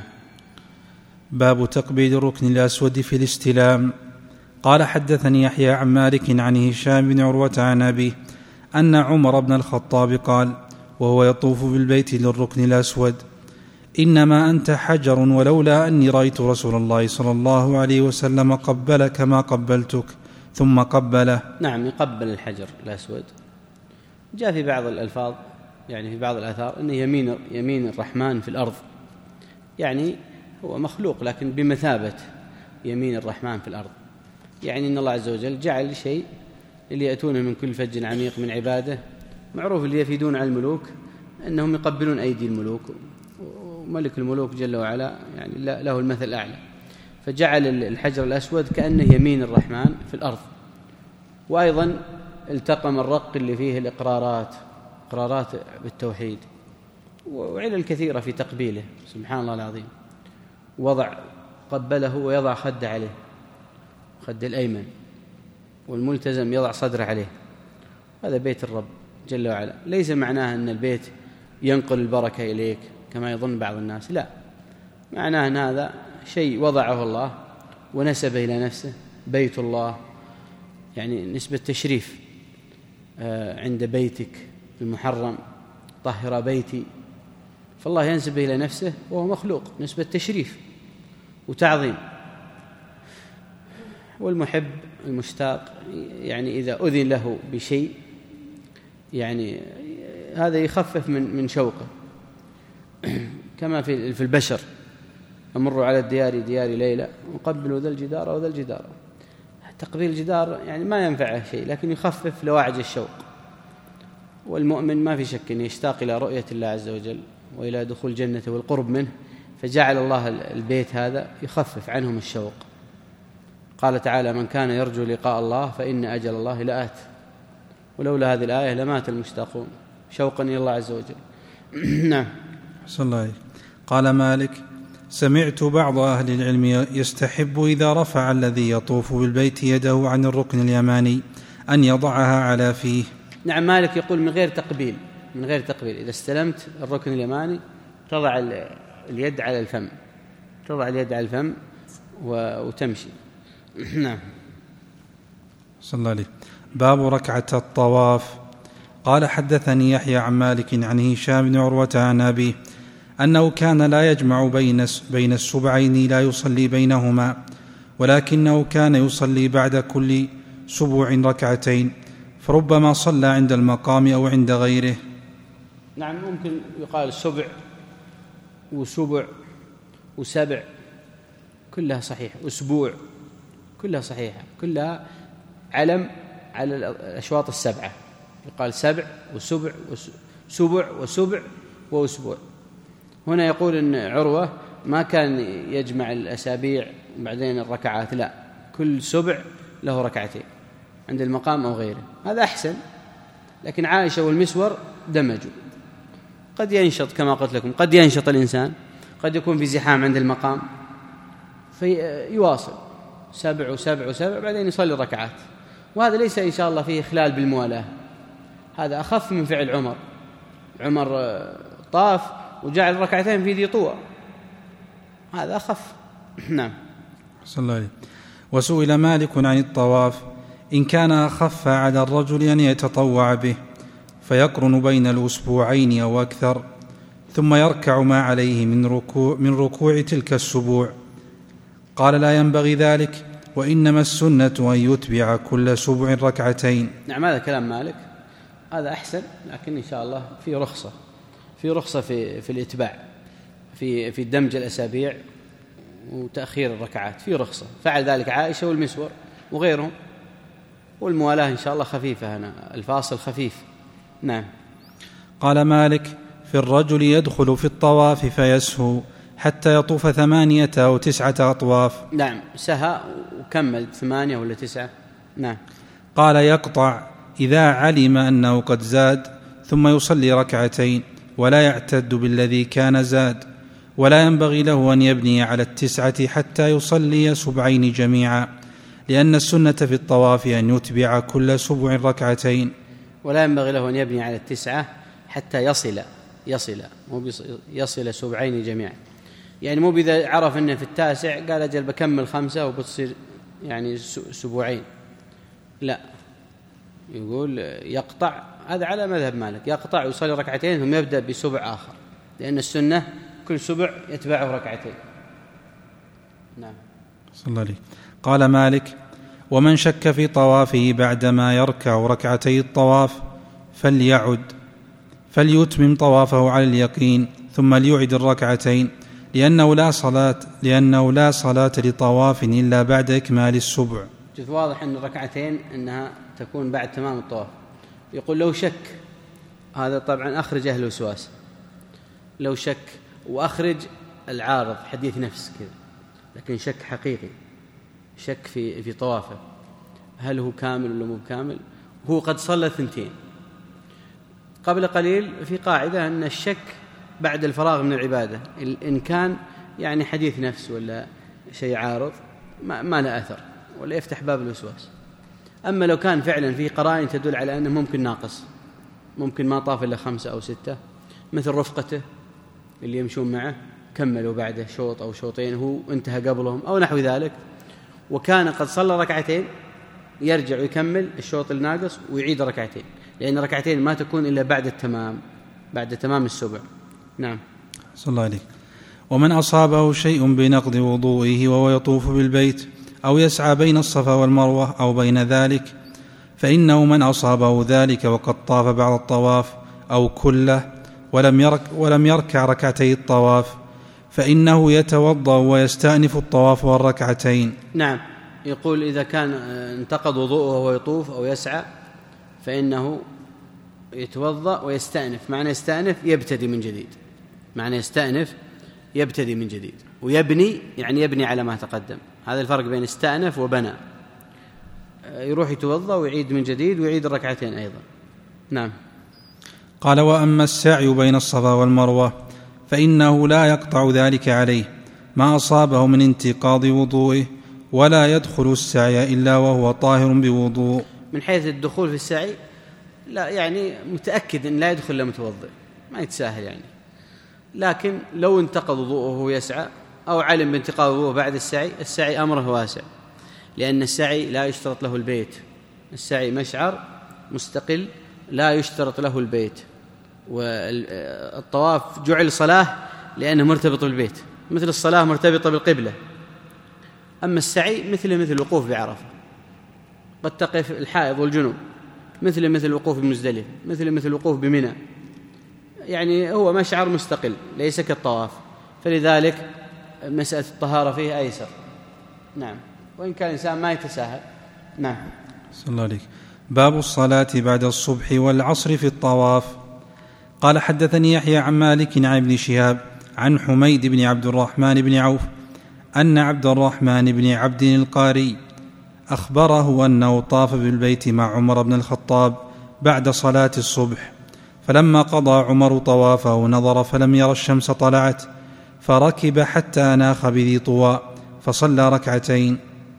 باب تقبيل الركن الأسود في الاستلام. قال حدثني يحيى عن مالك عن هشام بن عروة عن أبيه أن عمر بن الخطاب قال وهو يطوف بالبيت للركن الأسود إنما أنت حجر، ولولا أني رأيت رسول الله صلى الله عليه وسلم قبلك ما قبلتك، ثم قبله. نعم، يقبل الحجر الأسود. جاء في بعض الألفاظ، يعني في بعض الآثار، أنه يمين, يمين الرحمن في الأرض، يعني هو مخلوق لكن بمثابة يمين الرحمن في الأرض، يعني أن الله عز وجل جعل شيء اللي يأتونه من كل فج عميق من عباده، معروف اللي يفيدون على الملوك أنهم يقبلون أيدي الملوك، وملك الملوك جل وعلا يعني له المثل الأعلى، فجعل الحجر الأسود كأنه يمين الرحمن في الأرض. وأيضا التقم الرق اللي فيه الإقرارات، إقرارات بالتوحيد، وعلل كثيرة في تقبيله سبحان الله العظيم. وضع قبله ويضع خد عليه، خد الأيمن، والملتزم يضع صدره عليه. هذا بيت الرب جل وعلا، ليس معناه أن البيت ينقل البركة إليك كما يظن بعض الناس، لا، معناه أن هذا شيء وضعه الله ونسبه إلى نفسه، بيت الله، يعني نسبة تشريف عند بيتك المحرم، طهر بيتي، فالله ينسبه إلى نفسه وهو مخلوق، نسبة تشريف وتعظيم. والمحب المشتاق يعني إذا أذن له بشيء يعني هذا يخفف من من شوقه، كما في في البشر، أمر على الديار ديار ليلى وقبلوا ذا الجدار وذا الجدار. تقبيل الجدار يعني ما ينفعه شيء، لكن يخفف لواعج الشوق. والمؤمن ما في شك أن يشتاق إلى رؤية الله عز وجل وإلى دخول جنته والقرب منه، فجعل الله البيت هذا يخفف عنهم الشوق. قال تعالى من كان يرجو لقاء الله فإن أجل الله لآت، ولولا هذه الآية لمات المشتاقون شوقا إلى الله عز وجل. نعم. صلى الله عليه. قال مالك سمعت بعض أهل العلم يستحب إذا رفع الذي يطوف بالبيت يده عن الركن اليماني أن يضعها على فيه. نعم، مالك يقول من غير تقبيل، من غير تقبيل، إذا استلمت الركن اليماني تضع اليد على الفم تضع اليد على الفم وتمشي. نعم. صلى الله عليه. باب ركعة الطواف. قال حدثني يحيى عن مالك عن هشام بن عروة عن أبيه أنه كان لا يجمع بين بين السبعين لا يصلي بينهما، ولكنه كان يصلي بعد كل سبوع ركعتين، فربما صلى عند المقام أو عند غيره. نعم، ممكن يقال سبع وسبع وسبع كلها صحيحة، أسبوع كلها صحيحة، كلها علم على الأشواط السبعة، يقال سبع وسبع وسبع وسبع وأسبوع. هنا يقول إن عروة ما كان يجمع الأسابيع وبعدين الركعات، لا، كل سبع له ركعتين عند المقام أو غيره، هذا أحسن. لكن عائشة والمسور دمجوا، قد ينشط كما قلت لكم، قد ينشط الإنسان، قد يكون في زحام عند المقام فيواصل سبع وسبع وسبع بعدين يصلي ركعات، وهذا ليس إن شاء الله فيه إخلال بالموالاة، هذا أخف من فعل عمر. عمر طاف وجعل ركعتين في ذي طوى، هذا أخف. نعم. صلى الله عليه. وسئل مالك عن الطواف إن كان أخف على الرجل أن يتطوع به فيقرن بين الأسبوعين أو أكثر، ثم يركع ما عليه من ركوع, من ركوع تلك السبوع. قال لا ينبغي ذلك، وإنما السنة أن يتبع كل سبع ركعتين. نعم، هذا كلام مالك، هذا أحسن، لكن إن شاء الله في رخصة في رخصة في, في الإتباع، في, في دمج الأسابيع وتأخير الركعات، في رخصة، فعل ذلك عائشة والمسور وغيرهم. والموالاة إن شاء الله خفيفة، هنا الفاصل خفيف. نعم. قال مالك في الرجل يدخل في الطواف فيسهو حتى يطوف ثمانية أو تسعة أطواف. نعم، سهى وكمل ثمانية ولا تسعة. نعم. قال يقطع إذا علم أنه قد زاد، ثم يصلي ركعتين ولا يعتد بالذي كان زاد، ولا ينبغي له أن يبني على التسعة حتى يصلي سبعين جميعا، لأن السنة في الطواف أن يتبع كل سبع ركعتين. ولا ينبغي له أن يبني على التسعة حتى يصل يصل مو يصل سبعين جميعا، يعني مو بإذا عرف أنه في التاسع قال أجل بكمل خمسة وبتصير يعني سبوعين، لا، يقول يقطع، هذا على مذهب مالك، يقطع ويصلي ركعتين ثم يبدأ بسبع آخر، لأن السنة كل سبع يتبعه ركعتين. نعم. صلى الله عليه. قال مالك ومن شك في طوافه بعدما يركع ركعتي الطواف فليعد فليتمم طوافه على اليقين ثم ليعد الركعتين، لأنه لا صلاة لأنه لا صلاة لطواف إلا بعد إكمال السبع. جد واضح أن الركعتين أنها تكون بعد تمام الطواف. يقول لو شك، هذا طبعا أخرج أهل الوسواس، لو شك وأخرج العارض حديث نفس كذا، لكن شك حقيقي، شك في في طوافه هل هو كامل ولا مو كامل، هو قد صلى ثنتين. قبل قليل في قاعدة أن الشك بعد الفراغ من العبادة إن كان يعني حديث نفس ولا شيء عارض ما, ما له أثر ولا يفتح باب الوسواس. أما لو كان فعلا في قرائن تدل على أنه ممكن ناقص، ممكن ما طاف إلا خمسة أو ستة، مثل رفقته اللي يمشون معه كملوا بعده شوط أو شوطين هو انتهى قبلهم أو نحو ذلك، وكان قد صلى ركعتين، يرجع ويكمل الشوط الناقص ويعيد ركعتين، لأن ركعتين ما تكون إلا بعد التمام، بعد تمام السبع. نعم. صلى الله عليه. ومن أصابه شيء بنقض وضوئه وهو يطوف بالبيت أو يسعى بين الصفا والمروة أو بين ذلك، فإنه من أصابه ذلك وقد طاف بعد الطواف أو كله ولم يرك ولم يركع ركعتي الطواف، فإنه يتوضأ ويستأنف الطواف والركعتين. نعم. يقول إذا كان انتقض وضوءه وهو يطوف أو يسعى فإنه يتوضأ ويستأنف. معنى يستأنف يبتدي من جديد، معنى يستأنف يبتدي من جديد، ويبني يعني يبني على ما تقدم. هذا الفرق بين استأنف وبنى. يروح يتوضأ ويعيد من جديد ويعيد الركعتين أيضا. نعم. قال وأما السعي بين الصفا والمروة فإنه لا يقطع ذلك عليه ما أصابه من انتقاض وضوئه، ولا يدخل السعي إلا وهو طاهر بوضوء. من حيث الدخول في السعي لا، يعني متأكد أن لا يدخل إلا متوضئ، ما يتساهل يعني. لكن لو انتقض وضوءه وهو يسعى أو علم بانتقاض الوضوء بعد السعي، السعي أمره واسع، لأن السعي لا يشترط له البيت، السعي مشعر مستقل لا يشترط له البيت، والطواف جعل صلاة لأنه مرتبط بالبيت، مثل الصلاة مرتبطة بالقبلة. أما السعي مثل مثل الوقوف بعرفة، قد تقف الحائض والجنوب، مثل مثل الوقوف بمزدلفة، مثل مثل الوقوف بمنى، يعني هو مشعر مستقل ليس كالطواف، فلذلك مسألة الطهارة فيه أيسر. نعم، وإن كان الإنسان ما يتساهل. نعم. صلى الله عليك. باب الصلاة بعد الصبح والعصر في الطواف. قال حدثني يحيى عن مالك عن ابن شهاب عن حميد بن عبد الرحمن بن عوف أن عبد الرحمن بن عبد القاري أخبره أنه طاف بالبيت مع عمر بن الخطاب بعد صلاة الصبح، فلما قضى عمر طوافه نظر فلم ير الشمس طلعت، فركب حتى أناخ بذي طوى فصلى ركعتين.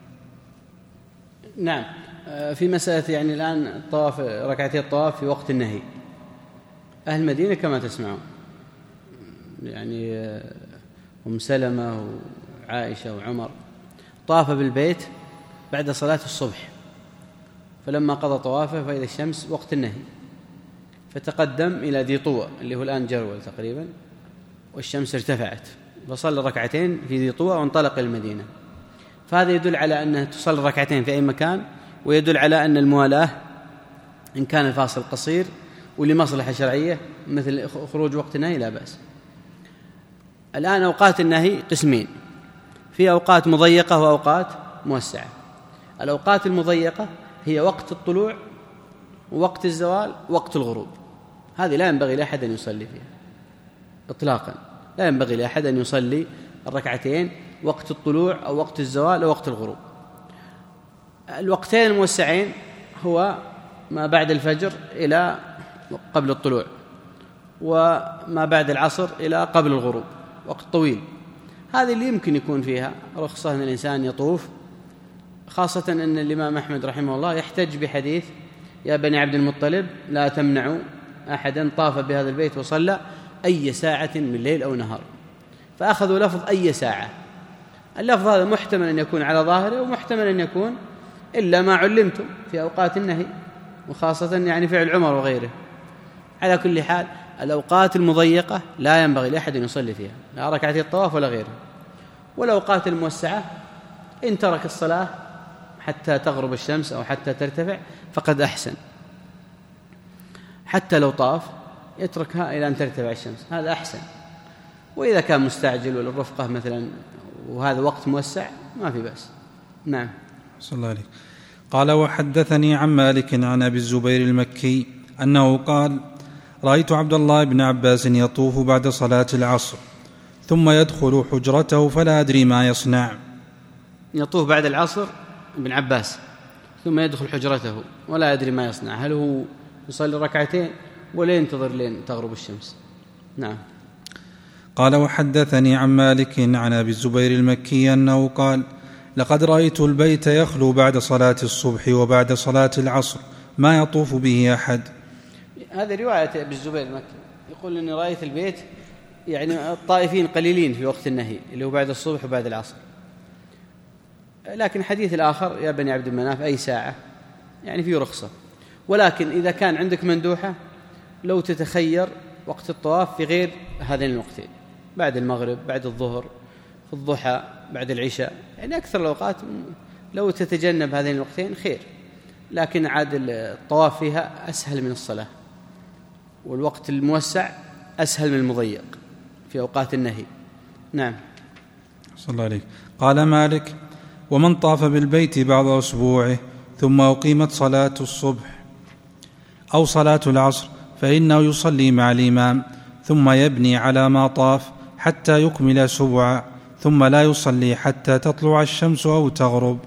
نعم، في مسألة يعني الآن الطواف، ركعتي الطواف في وقت النهي، أهل المدينة كما تسمعون يعني أم سلمة وعائشة وعمر طاف بالبيت بعد صلاة الصبح، فلما قضى طوافه فإذا الشمس وقت النهي، فتقدم إلى ذي طوى اللي هو الآن جرول تقريبا، والشمس ارتفعت، فصلى ركعتين في ذي طوى وانطلق المدينة. فهذا يدل على أنه تصلي ركعتين في أي مكان، ويدل على أن الموالاة إن كان الفاصل قصير ولمصلحة شرعية مثل خروج وقت النهي لا بأس. الآن أوقات النهي قسمين، في أوقات مضيقة وأوقات موسعة. الأوقات المضيقة هي وقت الطلوع ووقت الزوال ووقت الغروب، هذه لا ينبغي لأحد أن يصلي فيها إطلاقا، لا ينبغي لأحد أن يصلي الركعتين وقت الطلوع أو وقت الزوال أو وقت الغروب. الوقتين الموسعين هو ما بعد الفجر إلى قبل الطلوع، وما بعد العصر إلى قبل الغروب، وقت طويل. هذه اللي يمكن يكون فيها رخصة أن الإنسان يطوف، خاصة أن الإمام أحمد رحمه الله يحتج بحديث يا بني عبد المطلب لا تمنعوا أحدا طاف بهذا البيت وصلى أي ساعة من ليل أو نهار، فأخذوا لفظ أي ساعة. اللفظ هذا محتمل أن يكون على ظاهره، ومحتمل أن يكون إلا ما علمتم في أوقات النهي، وخاصة يعني فعل عمر وغيره. على كل حال الأوقات المضيقة لا ينبغي لأحد أن يصلي فيها، لا ركعتي الطواف ولا غيره. والأوقات الموسعة إن ترك الصلاة حتى تغرب الشمس أو حتى ترتفع فقد أحسن، حتى لو طاف يتركها إلى أن ترتفع الشمس، هذا أحسن. وإذا كان مستعجل وللرفقة مثلا وهذا وقت موسع ما في بأس. نعم. صلى الله عليه. قال وحدثني عن مالك عن أبي الزبير المكي أنه قال رأيت عبد الله بن عباس يطوف بعد صلاة العصر ثم يدخل حجرته فلا أدري ما يصنع. يطوف بعد العصر ابن عباس ثم يدخل حجرته ولا يدري ما يصنع، هل هو يصلي ركعتين ولا ينتظر لين تغرب الشمس؟ نعم. قال وحدثني عن مالك عن أبي الزبير المكي أنه قال لقد رأيت البيت يخلو بعد صلاة الصبح وبعد صلاة العصر ما يطوف به أحد. هذه رواية أبي الزبير المكي، يقول إني رأيت البيت يعني الطائفين قليلين في وقت النهي اللي هو بعد الصبح وبعد العصر. لكن حديث الآخر يا بني عبد المناف أي ساعة يعني فيه رخصة. ولكن إذا كان عندك مندوحة لو تتخير وقت الطواف في غير هذين الوقتين، بعد المغرب، بعد الظهر، في الضحى، بعد العشاء، يعني أكثر الأوقات لو تتجنب هذين الوقتين خير. لكن عاد الطواف فيها أسهل من الصلاة، والوقت الموسع أسهل من المضيق في أوقات النهي. نعم. صلى الله عليه. قال مالك ومن طاف بالبيت بعض أسبوعه ثم أقيمت صلاة الصبح أو صلاة العصر فإنه يصلي مع الإمام ثم يبني على ما طاف حتى يكمل سبعا ثم لا يصلي حتى تطلع الشمس أو تغرب.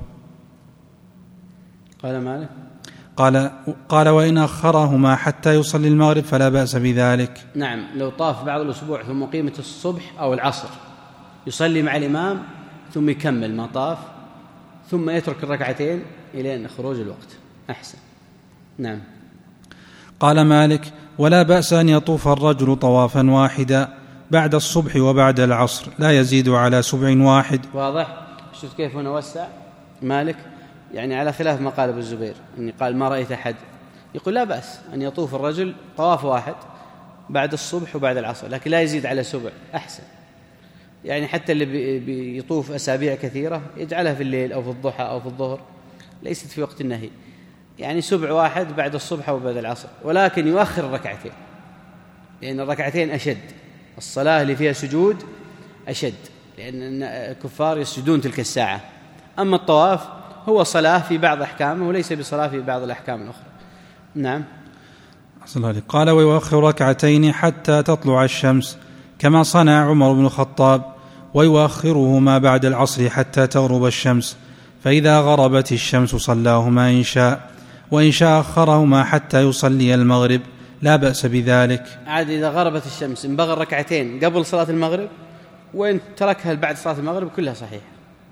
قال مالك قال, قال وإن أخرهما حتى يصلي المغرب فلا بأس بذلك. نعم، لو طاف بعض الأسبوع ثم قيمة الصبح أو العصر يصلي مع الإمام ثم يكمل ما طاف ثم يترك الركعتين إلى خروج الوقت أحسن. نعم. قال مالك ولا بأس أن يطوف الرجل طوافا واحدا بعد الصبح وبعد العصر لا يزيد على سبع واحد. واضح؟ شوف كيف هنا وسع مالك، يعني على خلاف ما قال ابو الزبير اني قال ما رايت احد، يقول لا باس ان يطوف الرجل طواف واحد بعد الصبح وبعد العصر، لكن لا يزيد على سبع، احسن. يعني حتى اللي بيطوف اسابيع كثيره يجعلها في الليل او في الضحى او في الظهر، ليست في وقت النهي، يعني سبع واحد بعد الصبح وبعد العصر، ولكن يؤخر الركعتين، لان الركعتين اشد، الصلاه اللي فيها سجود اشد، لان الكفار يسجدون تلك الساعه. اما الطواف هو صلاه في بعض احكامه وليس بصلاه في بعض الاحكام الاخرى. نعم. قال ويؤخر ركعتين حتى تطلع الشمس كما صنع عمر بن الخطاب، ويؤخرهما بعد العصر حتى تغرب الشمس، فإذا غربت الشمس صلاهما إن شاء، وإن شاء أخرهما حتى يصلي المغرب لا بأس بذلك. عاد إذا غربت الشمس انبغى ركعتين قبل صلاة المغرب، وإن تركها بعد صلاة المغرب كلها صحيح،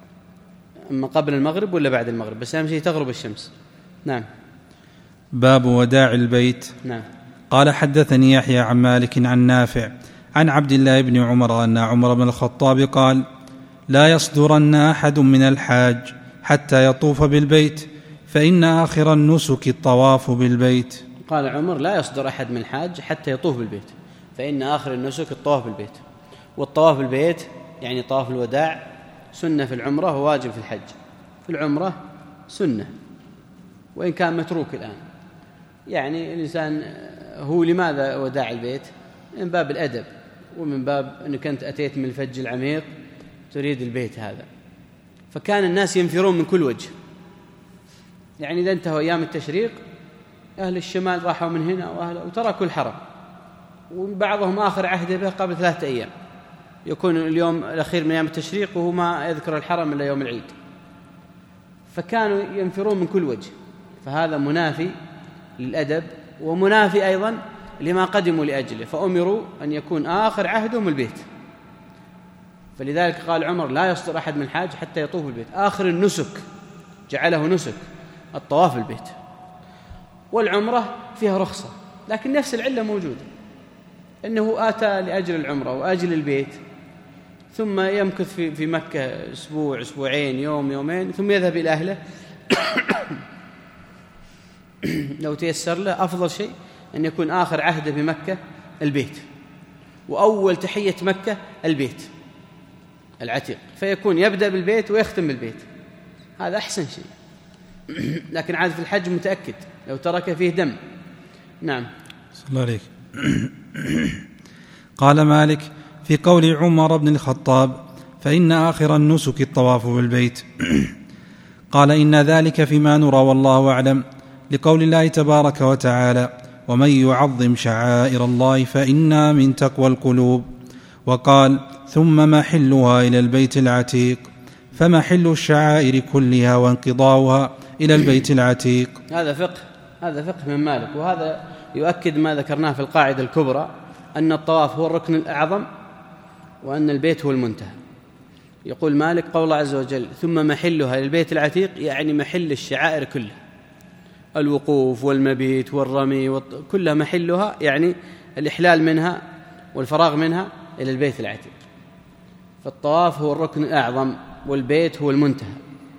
أما قبل المغرب ولا بعد المغرب، بس أهم شيء تغرب الشمس. نعم. باب وداع البيت. نعم. قال حدثني يحيى عن مالك عن نافع عن عبد الله بن عمر أن عمر بن الخطاب قال لا يصدرن أحد من الحاج حتى يطوف بالبيت، فإن آخر النسك الطواف بالبيت. قال عمر لا يصدر أحد من الحاج حتى يطوف بالبيت، فإن آخر النسك الطواف بالبيت. والطواف بالبيت يعني طواف الوداع سنة في العمرة وواجب في الحج. في العمرة سنة وإن كان متروك الآن، يعني الإنسان هو لماذا وداع البيت؟ من باب الأدب، ومن باب أنك أنت أتيت من الفج العميق تريد البيت هذا، فكان الناس ينفرون من كل وجه. يعني إذا انتهوا أيام التشريق أهل الشمال راحوا من هنا وأهل وتركوا الحرم، وبعضهم آخر عهد به قبل ثلاثة أيام، يكون اليوم الأخير من أيام التشريق وهو ما يذكر الحرم إلا يوم العيد، فكانوا ينفرون من كل وجه، فهذا منافي للأدب ومنافي أيضا لما قدموا لأجله، فأمروا أن يكون آخر عهدهم البيت. فلذلك قال عمر لا يصدر أحد من الحاج حتى يطوف البيت، آخر النسك جعله نسك الطواف البيت. والعمرة فيها رخصة، لكن نفس العلة موجودة، أنه آتى لأجل العمرة وأجل البيت، ثم يمكث في في مكة أسبوع أسبوعين يوم يومين ثم يذهب إلى أهله. لو تيسر له أفضل شيء أن يكون آخر عهده بمكة البيت، وأول تحية مكة البيت العتيق، فيكون يبدأ بالبيت ويختم بالبيت، هذا أحسن شيء. لكن عاد في الحج متأكد لو ترك فيه دم. نعم. صلى الله عليك. قال مالك في قول عمر بن الخطاب فإن آخر النسك الطواف بالبيت، قال إن ذلك فيما نرى والله أعلم، لقول الله تبارك وتعالى ومن يعظم شعائر الله فإنها من تقوى القلوب، وقال ثم محلها إلى البيت العتيق، فمحل الشعائر كلها وانقضاؤها إلى البيت العتيق. هذا فقه هذا فقه من مالك، وهذا يؤكد ما ذكرناه في القاعدة الكبرى أن الطواف هو الركن الأعظم وأن البيت هو المنتهى. يقول مالك قول الله عز وجل ثم محلها للبيت العتيق، يعني محل الشعائر كلها، الوقوف والمبيت والرمي والط... كلها محلها، يعني الإحلال منها والفراغ منها إلى البيت العتيق. فالطواف هو الركن الأعظم والبيت هو المنتهى.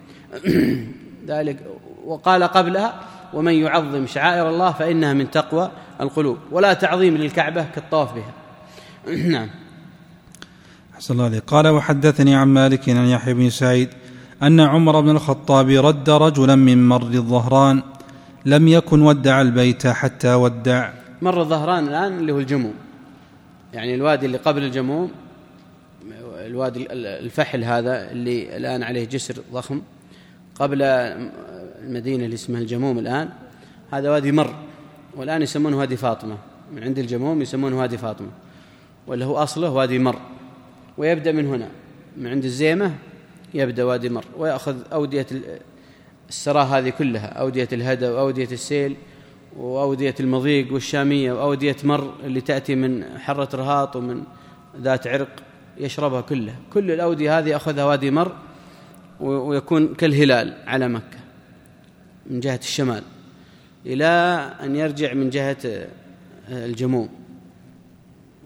ذلك وقال قبلها ومن يعظم شعائر الله فإنها من تقوى القلوب، ولا تعظيم للكعبة كالطواف بها. نعم. أحسن الله عليك. قال وحدثني عن مالك عن يحيى بن سعيد أن عمر بن الخطاب رد رجلا من مر الظهران لم يكن ودع البيت حتى ودع. مر الظهران الآن اللي هو الجموم، يعني الوادي اللي قبل الجموم، الوادي الفحل هذا اللي الآن عليه جسر ضخم قبل المدينة اللي اسمها الجموم الآن، هذا وادي مر، والآن يسمونه وادي فاطمة، من عند الجموم يسمونه وادي فاطمة، ولا هو أصله وادي مر، ويبدأ من هنا من عند الزيمة يبدأ وادي مر، ويأخذ أودية السراء هذه كلها، أودية الهدى وأودية السيل وأودية المضيق والشامية وأودية مر اللي تأتي من حرة رهاط ومن ذات عرق يشربها كلها، كل الأودية هذه أخذها وادي مر، ويكون كالهلال على مكة من جهة الشمال إلى أن يرجع من جهة الجموم،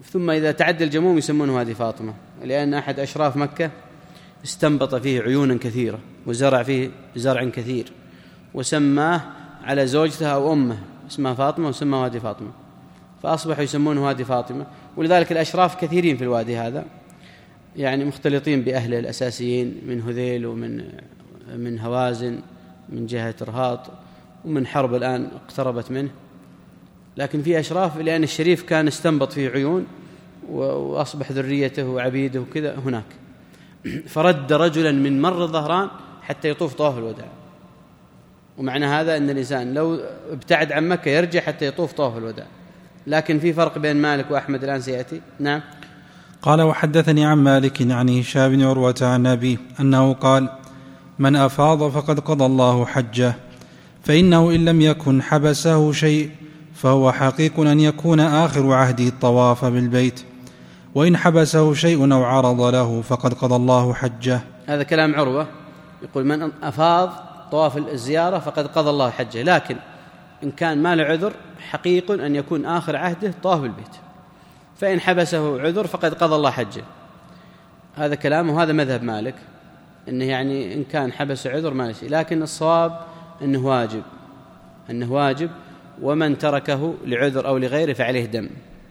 ثم إذا تعدى الجموم يسمونه وادي فاطمة، لأن أحد أشراف مكة استنبط فيه عيونا كثيرة وزرع فيه زرع كثير وسماه على زوجته أو أمه اسمها فاطمة وسماه وادي فاطمة، فأصبحوا يسمونه وادي فاطمة. ولذلك الأشراف كثيرين في الوادي هذا، يعني مختلطين بأهله الأساسيين من هذيل ومن من هوازن من جهة رهاط ومن حرب الآن اقتربت منه، لكن في أشراف لأن الشريف كان استنبط فيه عيون وأصبح ذريته وعبيده وكذا هناك. فرد رجلا من مر ظهران حتى يطوف طواف الوداع، ومعنى هذا أن الإنسان لو ابتعد عن مكة يرجع حتى يطوف طواف الوداع. لكن في فرق بين مالك وأحمد الآن سيأتي. نعم. قال وحدثني عن مالك عن هشام بن عروة عن أبيه أنه قال من أفاض فقد قضى الله حجه، فإنه إن لم يكن حبسه شيء فهو حقيق أن يكون آخر عهده الطواف بالبيت، وإن حبسه شيء أو عرض له فقد قضى الله حجه. هذا كلام عروة يقول من أفاض طواف الزيارة فقد قضى الله حجه، لكن إن كان ما له عذر حقيق أن يكون آخر عهده طواف بالبيت، فإن حبسه عذر فقد قضى الله حجه. هذا كلامه وهذا مذهب مالك، أنه يعني إن كان حبس عذر ما شيء، لكن الصواب أنه واجب أنه واجب ومن تركه لعذر أو لغيره فعليه دم.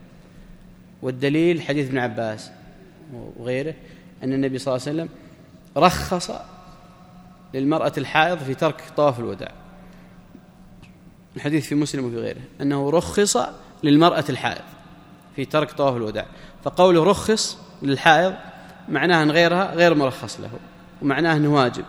والدليل حديث ابن عباس وغيره أن النبي صلى الله عليه وسلم رخص للمرأة الحائض في ترك طواف الوداع، الحديث في مسلم وفي غيره أنه رخص للمرأة الحائض في ترك طواف الوداع، فقوله رخص للحائض معناه أن غيرها غير مرخص له، ومعناه أنه واجب،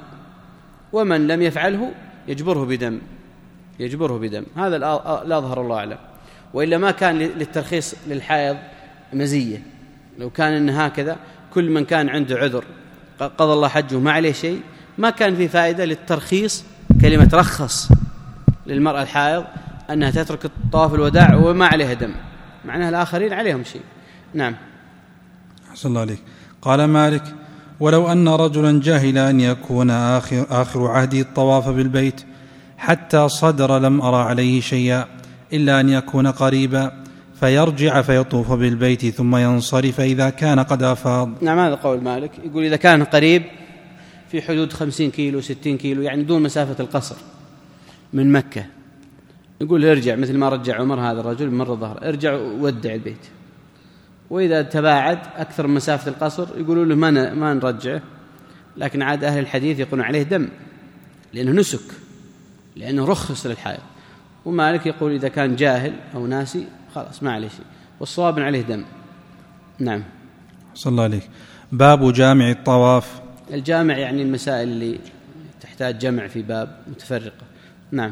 ومن لم يفعله يجبره بدم يجبره بدم هذا لا أظهر الله أعلم. وإلا ما كان للترخيص للحائض مزية، لو كان إن هكذا كل من كان عنده عذر قضى الله حجه ما عليه شيء، ما كان في فائدة للترخيص كلمة رخص للمرأة الحائض أنها تترك طواف الوداع وما عليها دم، معناها الآخرين عليهم شيء. نعم. أحسن الله عليك. قال مالك ولو أن رجلا جاهل أن يكون آخر, آخر عهده الطواف بالبيت حتى صدر لم أرى عليه شيئا إلا أن يكون قريبا، فيرجع فيطوف بالبيت ثم ينصرف إذا كان قد أفاض. نعم هذا قول مالك، يقول إذا كان قريب في حدود خمسين كيلو ستين كيلو يعني دون مسافة القصر من مكة، يقول ارجع مثل ما رجع عمر هذا الرجل مر الظهر، ارجع ودع البيت. وإذا تباعد أكثر من مسافة القصر يقولوا له ما ما نرجعه، لكن عاد أهل الحديث يقولون عليه دم لأنه نسك، لأنه رخص للحائض. ومالك يقول إذا كان جاهل أو ناسي خلاص ما عليه شيء، والصواب عليه دم. نعم. صلى الله عليك. باب جامع الطواف. الجامع يعني المسائل اللي تحتاج جمع في باب متفرقة. نعم.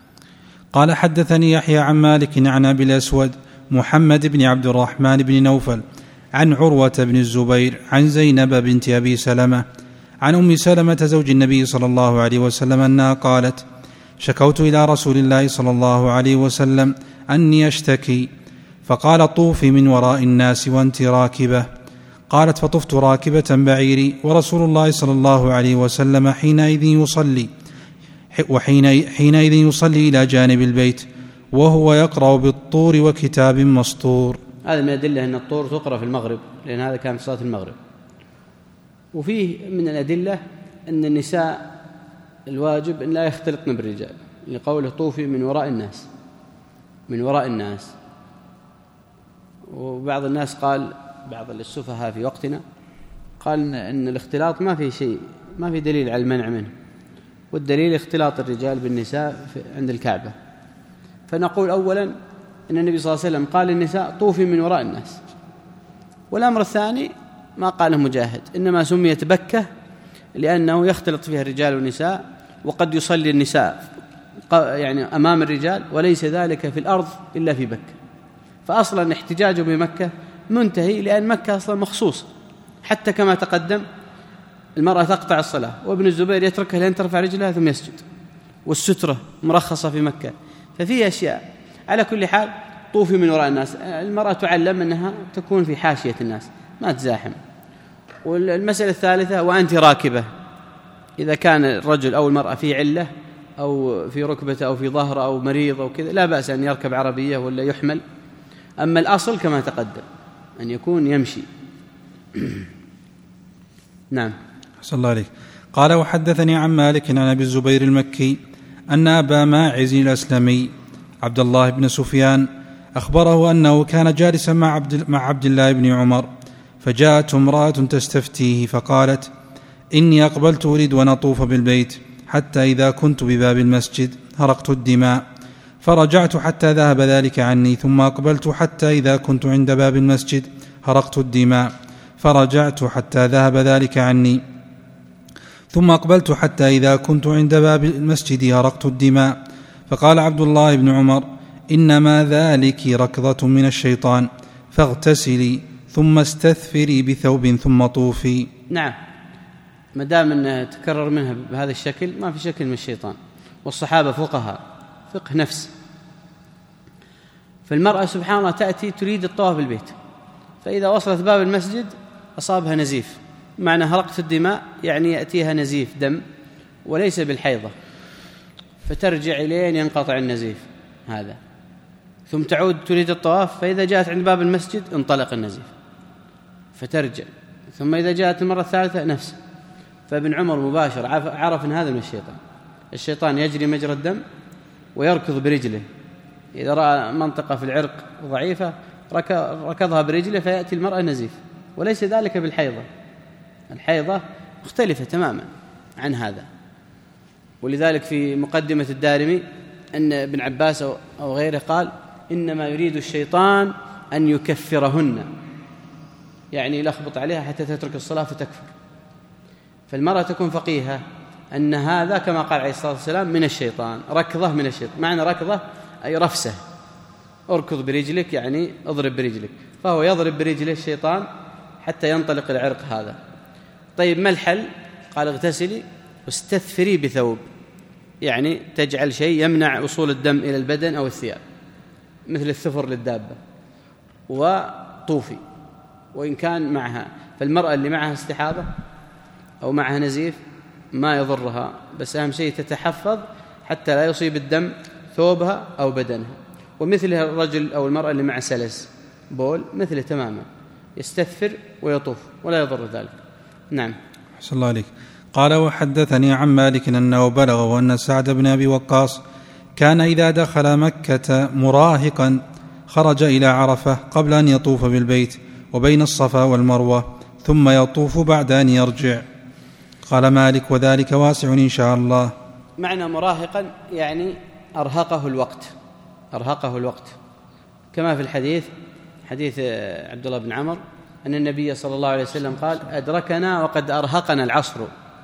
قال حدثني يحيى عن مالك عن أبي الأسود محمد بن عبد الرحمن بن نوفل عن عروة بن الزبير عن زينب بنت أبي سلمة عن أم سلمة زوج النبي صلى الله عليه وسلم أنها قالت شكوت إلى رسول الله صلى الله عليه وسلم أني أشتكي، فقال طوفي من وراء الناس وأنت راكبة. قالت فطفت راكبة بعيري ورسول الله صلى الله عليه وسلم حينئذ يصلي وحينئذ يصلي إلى جانب البيت وهو يقرأ بالطور وكتاب مسطور. هذا من الأدلة أن الطور تقرأ في المغرب، لأن هذا كان في صلاة المغرب. وفيه من الأدلة أن النساء الواجب أن لا يختلطن بالرجال، لقوله طوفي من وراء الناس من وراء الناس. وبعض الناس قال، بعض السفهاء في وقتنا قال أن الاختلاط ما في شيء، ما في دليل على المنع منه، والدليل اختلاط الرجال بالنساء عند الكعبة. فنقول أولا أن النبي صلى الله عليه وسلم قال للنساء طوفي من وراء الناس. والأمر الثاني ما قاله مجاهد، إنما سميت بكة لأنه يختلط فيها الرجال والنساء، وقد يصلي النساء يعني أمام الرجال وليس ذلك في الأرض إلا في بكة. فأصلا احتجاجه بمكة منتهي، لأن مكة أصلا مخصوص، حتى كما تقدم المرأة تقطع الصلاة وابن الزبير يتركها لأن ترفع رجلها ثم يسجد، والسترة مرخصة في مكة. ففي أشياء. على كل حال طوفي من وراء الناس، المرأة تعلم أنها تكون في حاشية الناس ما تزاحم. والمسألة الثالثة وأنت راكبة، إذا كان الرجل أو المرأة في علة أو في ركبته أو في ظهره أو مريض أو كذا لا بأس أن يركب عربية ولا يحمل. أما الأصل كما تقدم أن يكون يمشي. نعم. أحسن الله عليك. قال وحدثني عن مالك عن أبي الزبير المكي أن أبا ماعز الأسلمي عبد الله بن سفيان أخبره أنه كان جالسا مع عبد, مع عبد الله بن عمر، فجاءت امرأة تستفتيه فقالت: إني أقبلت أريد أن أطوف بالبيت، حتى إذا كنت بباب المسجد هرقت الدماء، فرجعت حتى ذهب ذلك عني، ثم أقبلت حتى إذا كنت عند باب المسجد هرقت الدماء، فرجعت حتى ذهب ذلك عني، ثم أقبلت حتى إذا كنت عند باب المسجد هرقت الدماء. فقال عبد الله بن عمر: إنما ذلك ركضة من الشيطان، فاغتسلي ثم استثفري بثوب ثم طوفي. نعم، ما دام أن تكرر منها بهذا الشكل ما في شكل من الشيطان، والصحابة فقهاء فقه نفس. فالمرأة سبحان الله تأتي تريد الطواف بالبيت، فإذا وصلت باب المسجد أصابها نزيف، معنى هرقت الدماء يعني يأتيها نزيف دم وليس بالحيضة، فترجع إليه ينقطع النزيف هذا، ثم تعود تريد الطواف، فإذا جاءت عند باب المسجد انطلق النزيف فترجع، ثم إذا جاءت المرة الثالثة نفسه. فابن عمر مباشر عرف أن هذا من الشيطان. الشيطان يجري مجرى الدم ويركض برجله، إذا رأى منطقة في العرق ضعيفة ركضها برجله فيأتي المرأة نزيف، وليس ذلك بالحيضة. الحيضة مختلفة تماما عن هذا. ولذلك في مقدمة الدارمي أن ابن عباس أو غيره قال: إنما يريد الشيطان أن يكفرهن، يعني يلخبط عليها حتى تترك الصلاة فتكفر. فالمرأة تكون فقيهة أن هذا كما قال عليه الصلاة والسلام من الشيطان، ركضة من الشيطان. معنى ركضة أي رفسة، أركض برجلك يعني أضرب برجلك، فهو يضرب برجله الشيطان حتى ينطلق العرق هذا. طيب ما الحل؟ قال: اغتسلي واستثفري بثوب، يعني تجعل شيء يمنع وصول الدم إلى البدن أو الثياب مثل الثفر للدابة، وطوفي. وإن كان معها، فالمرأة اللي معها استحاضة أو معها نزيف ما يضرها، بس أهم شيء تتحفظ حتى لا يصيب الدم ثوبها أو بدنها. ومثل الرجل أو المرأة اللي مع سلس بول مثله تماما، يستثفر ويطوف ولا يضر ذلك. نعم. أحسن الله عليك. قال وحدثني عن مالك أنه بلغه أن سعد بن أبي وقاص كان إذا دخل مكة مراهقا خرج إلى عرفة قبل أن يطوف بالبيت وبين الصفا والمروة، ثم يطوف بعد أن يرجع. قال مالك: وذلك واسع إن شاء الله. معنى مراهقا يعني أرهقه الوقت، أرهقه الوقت، كما في الحديث حديث عبد الله بن عمر أن النبي صلى الله عليه وسلم قال: أدركنا وقد أرهقنا العصر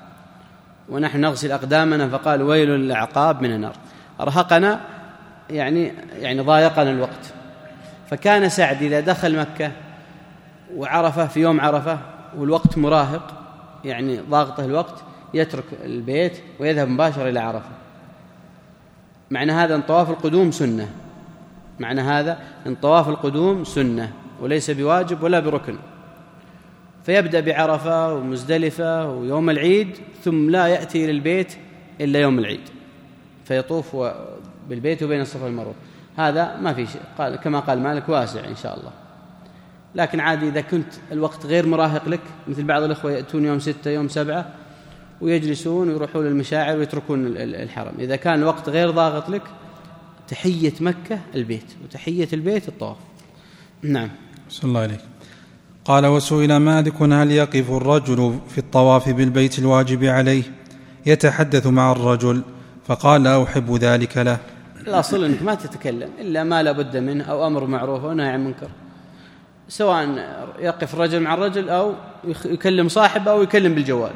ونحن نغسل أقدامنا، فقال: ويل للأعقاب من النار. أرهقنا يعني يعني ضايقنا الوقت. فكان سعد إذا دخل مكة وعرفة في يوم عرفة والوقت مراهق يعني ضاغطه الوقت، يترك البيت ويذهب مباشرة إلى عرفة. معنى هذا أن طواف القدوم سنة، معنى هذا أن طواف القدوم سنة وليس بواجب ولا بركن. فيبدأ بعرفة ومزدلفة ويوم العيد، ثم لا يأتي إلى البيت إلا يوم العيد، فيطوف بالبيت وبين الصفا والمروة. هذا ما في شيء، قال كما قال مالك واسع إن شاء الله. لكن عادي إذا كنت الوقت غير مراهق لك، مثل بعض الأخوة يأتون يوم ستة يوم سبعة ويجلسون ويروحون للمشاعر ويتركون الحرم، إذا كان الوقت غير ضاغط لك تحية مكة البيت، وتحية البيت الطواف. نعم. صلى الله عليك. قال وسئل مالك: هل يقف الرجل في الطواف بالبيت الواجب عليه يتحدث مع الرجل؟ فقال: لا أحب ذلك له. الأصل أنك ما تتكلم إلا ما لا بد منه، أو أمر معروف أو نهي عن منكر، سواء يقف الرجل مع الرجل أو يكلم صاحبه أو يكلم بالجوال.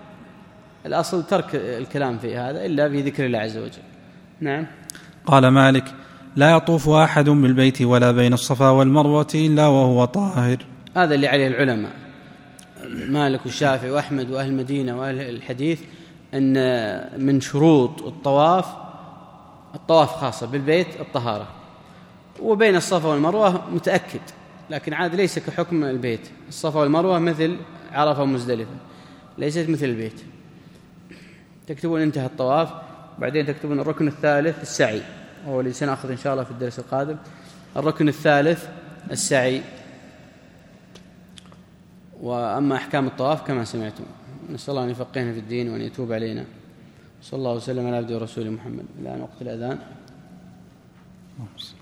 الأصل ترك الكلام في هذا إلا في ذكر الله عز وجل. نعم. قال مالك: لا يطوف أحد بالبيت ولا بين الصفا والمروة إلا وهو طاهر. هذا اللي عليه العلماء مالك والشافعي وأحمد وأهل المدينة وأهل الحديث، أن من شروط الطواف الطواف خاصة بالبيت الطهارة، وبين الصفا والمروة متأكد، لكن عاد ليس كحكم البيت. الصفا والمروة مثل عرفة ومزدلفة، ليست مثل البيت. تكتبون انتهى الطواف، وبعدين تكتبون الركن الثالث السعي، وهو اللي سنأخذ إن شاء الله في الدرس القادم. الركن الثالث السعي، وأما أحكام الطواف كما سمعتم. نسأل الله أن يفقهنا في الدين وأن يتوب علينا. صلى الله وسلم على عبده ورسوله محمد. الآن وقت الأذان.